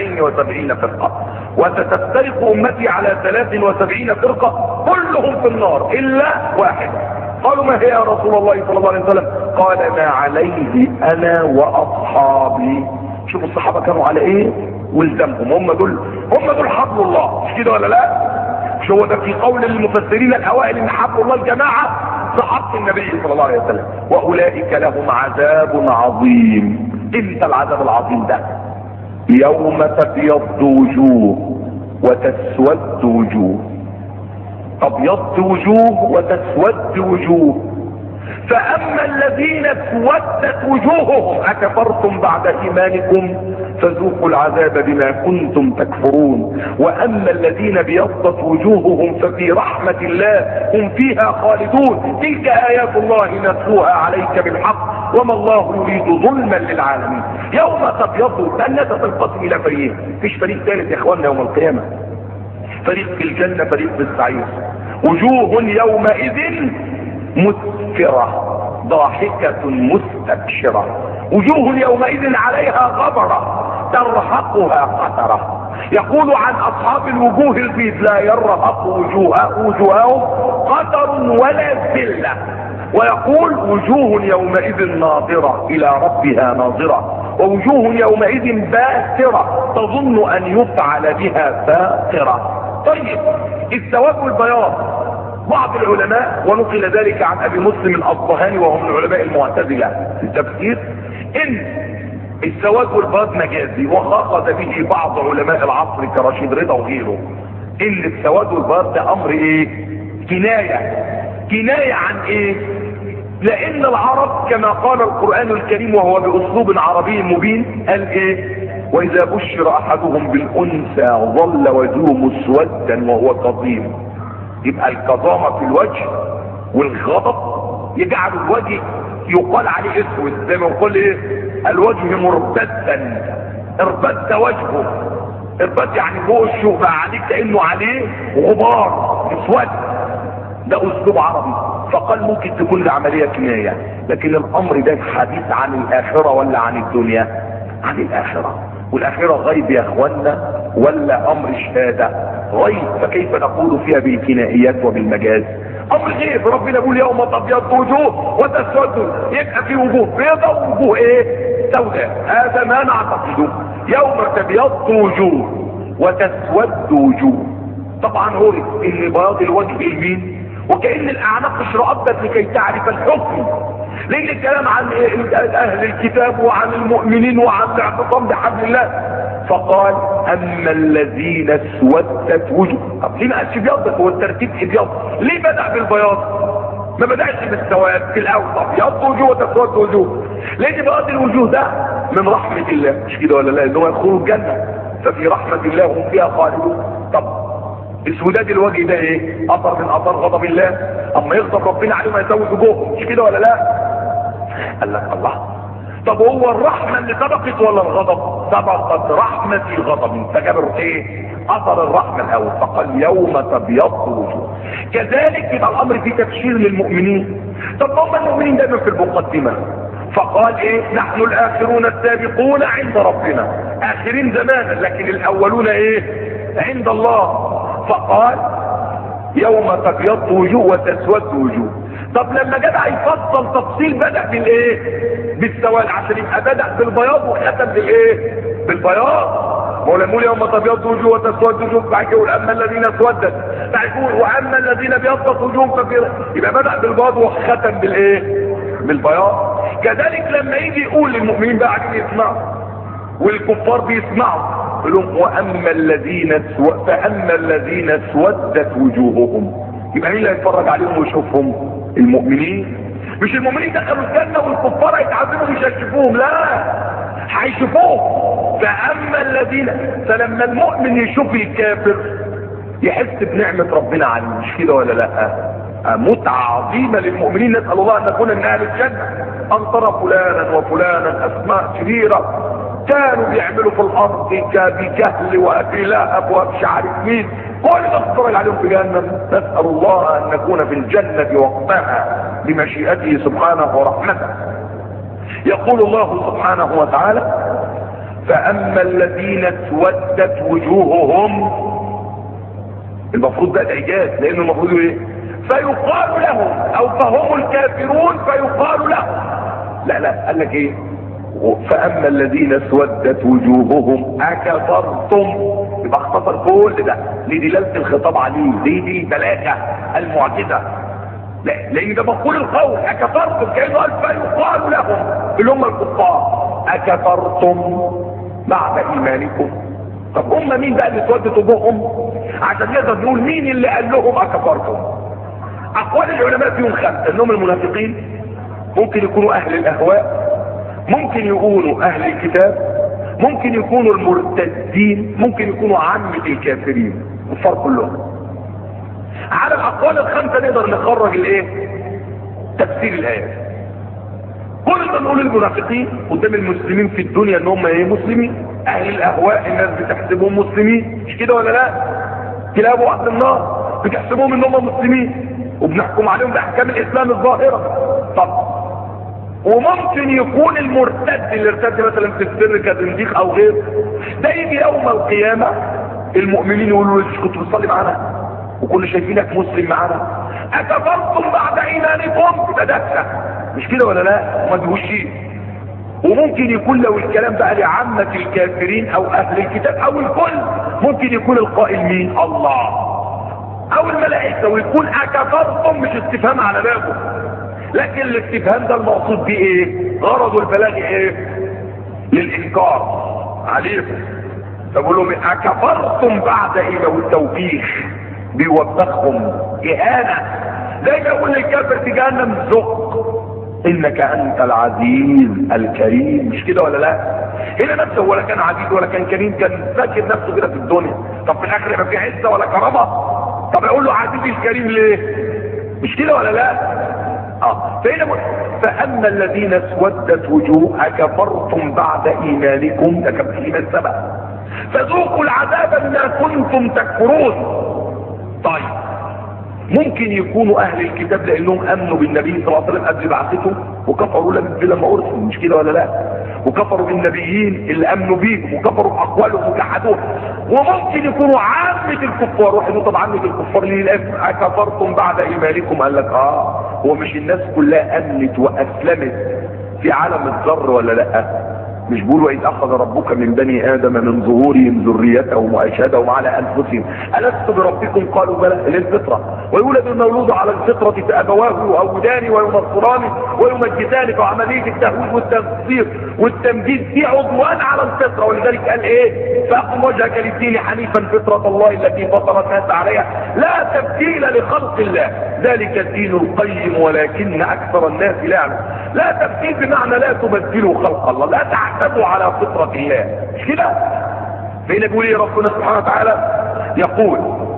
72 فرقة، وستفترق امتي على 73 فرقة كلهم في النار الا واحد. قالوا ما هي يا رسول الله صلى الله عليه وسلم؟ قال ما عليه انا واصحابي. شوفوا الصحابة كانوا على ايه والزمهم، هم دول حبل الله، مش كده ولا لا؟ مش هو ده في قول المفسرين الاوائل ان حبل الله الجماعة صحابة النبي صلى الله عليه وسلم. واولئك لهم عذاب عظيم. امتى العذاب العظيم ده؟ يوم تبيض وجوه وتسود وجوه. تبيض وجوه وتسود وجوه. فاما الذين اسودت وجوههم اكفرتم بعد ايمانكم فذوقوا العذاب بما كنتم تكفرون، واما الذين بيضت وجوههم ففي رحمة الله هم فيها خالدون، تلك ايات الله نتلوها عليك بالحق وما الله يريد ظلما للعالمين. يوم تبيض الناس تنقسم الى فريقين، مفيش فريق ثالث يا اخواننا يوم القيامة، فريق في الجنة فريق في السعير. وجوه يومئذ مسفرة ضاحكة مستبشرة، وجوه يومئذ عليها غبرة ترهقها قترة. يقول عن اصحاب الوجوه البيض لا يرهق وجوههم قتر ولا ذلة. ويقول وجوه يومئذ ناظرة الى ربها ناظرة، ووجوه يومئذ باسرة تظن ان يفعل بها فاقرة. طيب السواد والبياض، بعض العلماء ونقل ذلك عن ابي مسلم الاصبهاني وهو من علماء المعتزلة في التفسير ان السواد والبياض مجازي، وخاض به بعض علماء العصر كرشيد رضا وغيره، ان السواد والبياض ده امر ايه؟ كناية عن ايه؟ لان العرب كما قال القرآن الكريم وهو باسلوب عربي مبين قال ايه؟ واذا بشر احدهم بالانثى ظل وجهه مسودا وهو كظيم. يبقى الكظامة في الوجه والغضب يجعل الوجه يقال عليه اسود، زي ما يقول ايه؟ الوجه مرتدا، ارتد وجهه، ارتد يعني فوق الشوق بقى عليك كأنه عليه غبار اسود. ده اسلوب عربي، فقال ممكن تكون العملية كناية، لكن الامر ده حديث عن الاخرة ولا عن الدنيا؟ عن الاخرة، والاخرة غيب يا اخوانا ولا امر شهادة؟ غيب، فكيف نقول فيها بالكنائيات وبالمجاز؟ امر غيب. ربنا يقول يوم تبيض وجوه وتسود، يبقى في وجوه بيضاء ووجوه ايه؟ سوداء. هذا ما نعتقده. يوم تبيض وجوه وتسود وجوه، طبعا هو ان بياض الوجه اليمين وكأن الاعناق اشرقت لكي تعرف الحكم، لان الكلام عن اهل الكتاب وعن المؤمنين وعن الاعتصام بحبل الله. فقال اما الذين اسودت وجوه. طب ليه ما قالش بيض؟ هو الترتيب ابيض، ليه بدأ بالبياض؟ ما بدأش بالسواد في الاول. طب بيض وجوه وتسود وجوه، لان بياض الوجوه ده من رحمة الله، مش كده ولا لا؟ ان هو يدخلوا الجنة ففي رحمة الله هم فيها خالدون. طب اسوداد الوجه ده ايه؟ اثر من اثار غضب الله، اما يغضب ربنا عليهم يسود وجوههم، مش كده ولا لا؟ قال لك الله، طب هو الرحمة اللي سبقت ولا الغضب؟ سبقت رحمة الغضب، فجبر ايه؟ اثر الرحمة الاول، فقال يوم تبيض وجوه. كذلك يبقى الامر فيه تبشير للمؤمنين. طب هم المؤمنين دايما في المقدمة، فقال ايه؟ نحن الاخرون السابقون عند ربنا، اخرين زمانا لكن الاولون ايه؟ عند الله. فقال يوم تبيض وجوه وتسود وجوه. طب لما جدع يفصل تفصيل بدأ بالايه؟ بالسواد، عشان يبقى بدأ بالبياض وختم بالايه؟ بالبياض. ولما يقول يوم تبيض وجوه وتسود وجوه، بعد يقول اما الذين اسودت، بعد يقول واما الذين بيضت وجوههم يبقى بدأ بالبياض وختم بالايه؟ بالبياض. كذلك لما يجي يقول للمؤمنين بقى قاعدين يسمعوا والكفار بيسمعوا، يقول لهم واما الذين فاما الذين اسودت وجوههم، يبقى مين اللي هيتفرج عليهم ويشوفهم؟ المؤمنين. مش المؤمنين دخلوا الجنة والكفار هيتعذبوا مش هيشوفوهم، لا هيشوفوهم. فاما الذين، فلما المؤمن يشوف الكافر يحس بنعمة ربنا عليه، مش كده ولا لا؟ متعة عظيمة للمؤمنين. نسأل الله ان نكون من اهل الجنة. ان ترى فلانا وفلانا اسماء شريرة كانوا بيعملوا في الارض بجهل وابلاء ومش عارف مين، كل ده تتفرج عليهم في جهنم. نسأل الله ان نكون في الجنة وقتها بمشيئته سبحانه ورحمته. يقول الله سبحانه وتعالى فاما الذين اسودت وجوههم، المفروض ده الاعجاز، لانه المفروض ايه؟ فيقال لهم، او فهم الكافرون فيقال لهم. لا قال لك ايه؟ فاما الذين اسودت وجوههم اكفرتم، يبقى اختصر كل ده لدلالة الخطاب عليه، دي البلاغة المعجزة. لا لان ده مقول القول اكفرتم، كأنه قال فيقال لهم اللي هم الكفار اكفرتم بعد ايمانكم. طب هم مين بقى اللي اسودت وجوههم؟ عشان نقدر نقول مين اللي قال لهم اكفرتم. اقوال العلماء فيهم خمسة، انهم المنافقين ممكن يكونوا اهل الاهواء، ممكن يكونوا اهل الكتاب، ممكن يكونوا المرتدين، ممكن يكونوا عامة الكافرين، الفرق كلهم. على الاقوال الخمسة نقدر نخرج الايه؟ تفسير الايات. كل ما نقول المنافقين قدام المسلمين في الدنيا ان هم ايه؟ مسلمين. اهل الاهواء الناس بتحسبهم مسلمين، مش كده ولا لا؟ كلاب اهل النار بتحسبهم ان هم مسلمين وبنحكم عليهم باحكام الاسلام الظاهرة. طب وممكن يكون المرتد اللي ارتد مثلا في السر كزنديق او غيره، ده يجي يوم القيامة المؤمنين يقولوا له مش كنت بتصلي معانا وكنا شايفينك مسلم معانا، اكفرتم بعد ايمانكم؟ ده مش كده ولا لا؟ ما تقولش شيء. وممكن يكون لو الكلام بقى لعامة الكافرين او اهل الكتاب او الكل، ممكن يكون القائل مين؟ الله او الملائكة، ويكون اكفرتم مش استفهام على بابه، لكن الاستفهام ده المقصود بيه ايه؟ غرض البلاغ ايه؟ للانكار عليكم. فبقول لهم اكفرتم بعد ايه؟ والتوبيخ بيوبخهم اهانة، زي ما يقول للكافر في جهنم ذق انك انت العزيز الكريم، مش كده ولا لا؟ هنا نفسه ولا كان عزيز ولا كان كريم، كان فاكر نفسه كده في الدنيا. طب في الاخر يبقى في عزه ولا كرامه؟ طب يقول له عزيز الكريم ليه؟ مش كده ولا لا؟ فاما الذين اسودت وجوه اكفرتم بعد ايمانكم، ده كان في ايمان سبق، فذوقوا العذاب بما كنتم تكفرون. طيب ممكن يكونوا اهل الكتاب لانهم امنوا بالنبي صلى الله عليه وسلم قبل بعثته وكفروا لما ارسل، مش كده ولا لا؟ وكفروا بالنبيين اللي امنوا بيهم وكفروا باقوالهم وجحدوهم. وممكن يكونوا عامة الكفار، واحد طب عامة الكفار ليه اكفرتم بعد ايمانكم؟ قال لك هو مش الناس كلها امنت واسلمت في عالم الذر ولا لا؟ مش بيقول واذ اخذ ربك من بني ادم من ظهورهم ذريتهم واشهدهم على انفسهم الست بربكم قالوا بلى، للفطره، ويولد المولود على الفطره فابواه يهودان وينصران ويمجدان، وعمليه التهويد والتنصير والتمجيد دي عضوان على الفطره. ولذلك قال ايه؟ فاقم وجهك للدين حنيفا فطره الله التي فطر الناس عليها لا تبديل لخلق الله ذلك الدين القيم ولكن اكثر الناس لا يعلمون. لا تبديل بمعنى لا تبدلوا خلق الله، لا تعتدوا على فطرة الله، مش كده؟ فإن يقول ايه ربنا سبحانه وتعالى؟ يقول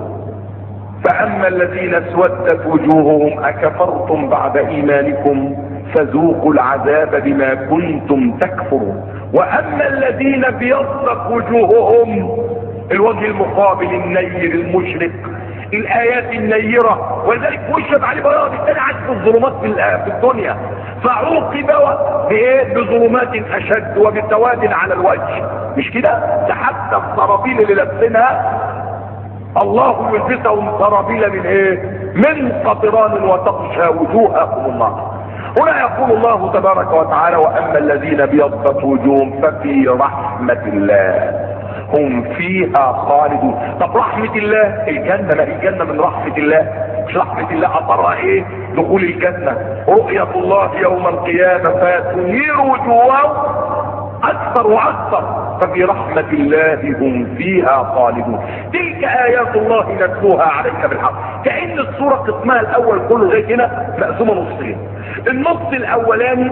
فأما الذين اسودت وجوههم أكفرتم بعد إيمانكم فذوقوا العذاب بما كنتم تكفرون. وأما الذين ابيضت وجوههم، الوجه المقابل النير المشرق، الآيات النيرة، ولذلك وشت عليه بياض الثاني عكس الظلمات في الدنيا، فعوقب بايه؟ بظلمات اشد وبسواد على الوجه، مش كده؟ ده حتى السرابيل اللي لابسينها الله يلبسهم سرابيل من ايه؟ من قطران وتغشى وجوههم النار. هنا يقول الله تبارك وتعالى واما الذين ابيضت وجوههم ففي رحمة الله هم فيها خالدون. طب رحمة الله الجنة، ما الجنة من رحمة الله؟ مش رحمة الله اثرها ايه؟ دخول الجنة، رؤية الله يوم القيامة فتنير وجوههم اكثر واكثر، ففي رحمة الله هم فيها خالدون. تلك ايات الله نتلوها عليك بالحق. كأن الصورة قسمها الاول كله زي هنا مقسومة نصين. النص الاولاني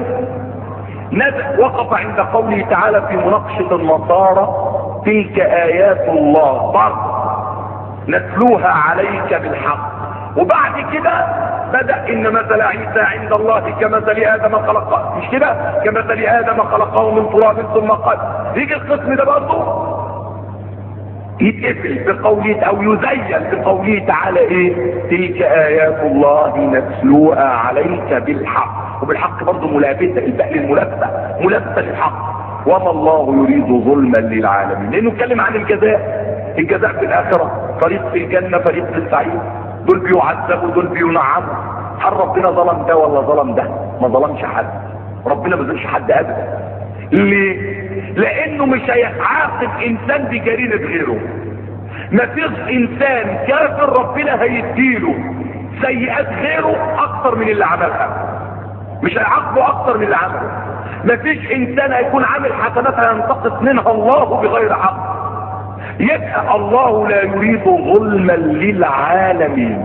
وقف عند قوله تعالى في مناقشة النصارى تلك ايات الله برضه نتلوها عليك بالحق. وبعد كده بدأ ان مثل عيسى عند الله كمثل ادم خلقه، مش كده؟ كمثل ادم خلقه من تراب ثم قال. يجي القسم ده برضه يتقفل بقوله او يزين بقوله تعالى ايه؟ تلك ايات الله نتلوها عليك بالحق. وبالحق برضه ملابسه، الباء للملابسه، ملابسه للحق. وما الله يريد ظلما للعالمين، لانه اتكلم عن الجزاء في الاخره، فريق في الجنه فريق في السعير، دول بيعذبوا دول بينعموا. هل ربنا ظلم ده ولا ظلم ده؟ ما ظلمش حد، ربنا ما ظلمش حد ابدا. ليه؟ لانه مش هيعاقب انسان بجريمه غيره. ما فيش انسان كافر ربنا هيديله سيئات غيره اكتر من اللي عملها، مش هيعاقبه اكتر من اللي عمله. ما فيش انسان هيكون عامل حسنات هينتقص منها الله بغير حق. يبقى الله لا يريد ظلما للعالمين،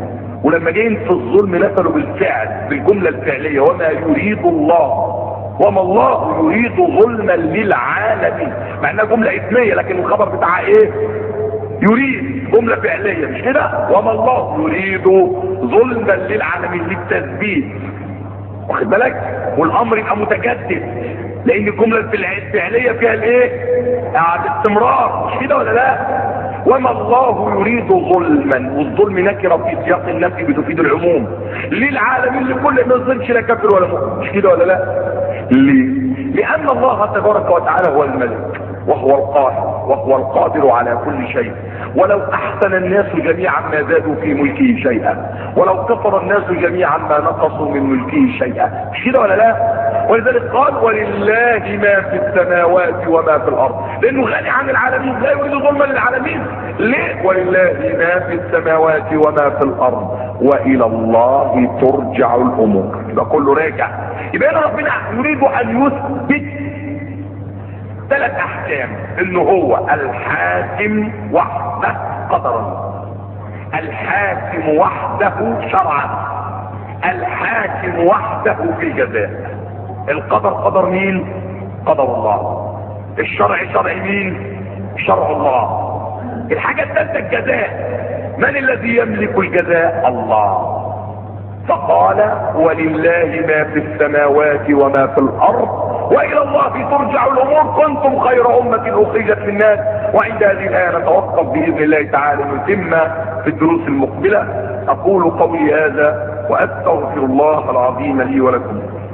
ولما جايين في الظلم مثلوا بالفعل، بالجملة الفعلية، وما يريد الله، وما الله يريد ظلما للعالمين، مع انها جملة اسمية لكن الخبر بتاعها ايه؟ يريد، جملة فعلية مش كده؟ وما الله يريد ظلما للعالمين، للتثبيت، واخد بالك؟ والامر يبقى متجدد، لان الجملة الفعلية فيها الايه؟ الاستمرار، مش كده ولا لا؟ وما الله يريد ظلما، والظلم نكرة في سياق النفي بتفيد العموم، للعالمين، لكل ما يظلمش لا كافر ولا مؤمن، مش كده ولا لا؟ ليه؟ لان الله تبارك وتعالى هو الملك، وهو القاهر، وهو القادر على كل شيء، ولو احسن الناس جميعا ما زادوا في ملكه شيئا، ولو كفر الناس جميعا ما نقصوا من ملكه شيئا، مش كده ولا لا؟ ولذلك قال ولله ما في السماوات وما في الارض، لانه غني عن العالمين، لا يريد ظلما للعالمين. ليه؟ ولله ما في السماوات وما في الارض والى الله ترجع الامور. يبقى كله راجع. يبقى ربنا يريد ان يثبت 3 احكام، انه هو الحاكم وحده قدرا، الحاكم وحده شرعا، الحاكم وحده في الجزاء. القدر قدر مين؟ قدر الله. الشرع شرع مين؟ شرع الله. الحاجة الثالثة الجزاء. من الذي يملك الجزاء؟ الله. فقال ولله ما في السماوات وما في الارض والى الله ترجع الامور، كنتم خير امة اخرجت للناس. وعند هذه الايه نتوقف باذن الله تعالى، نتم في الدروس المقبلة. اقول قولي هذا واستغفر الله العظيم لي ولكم.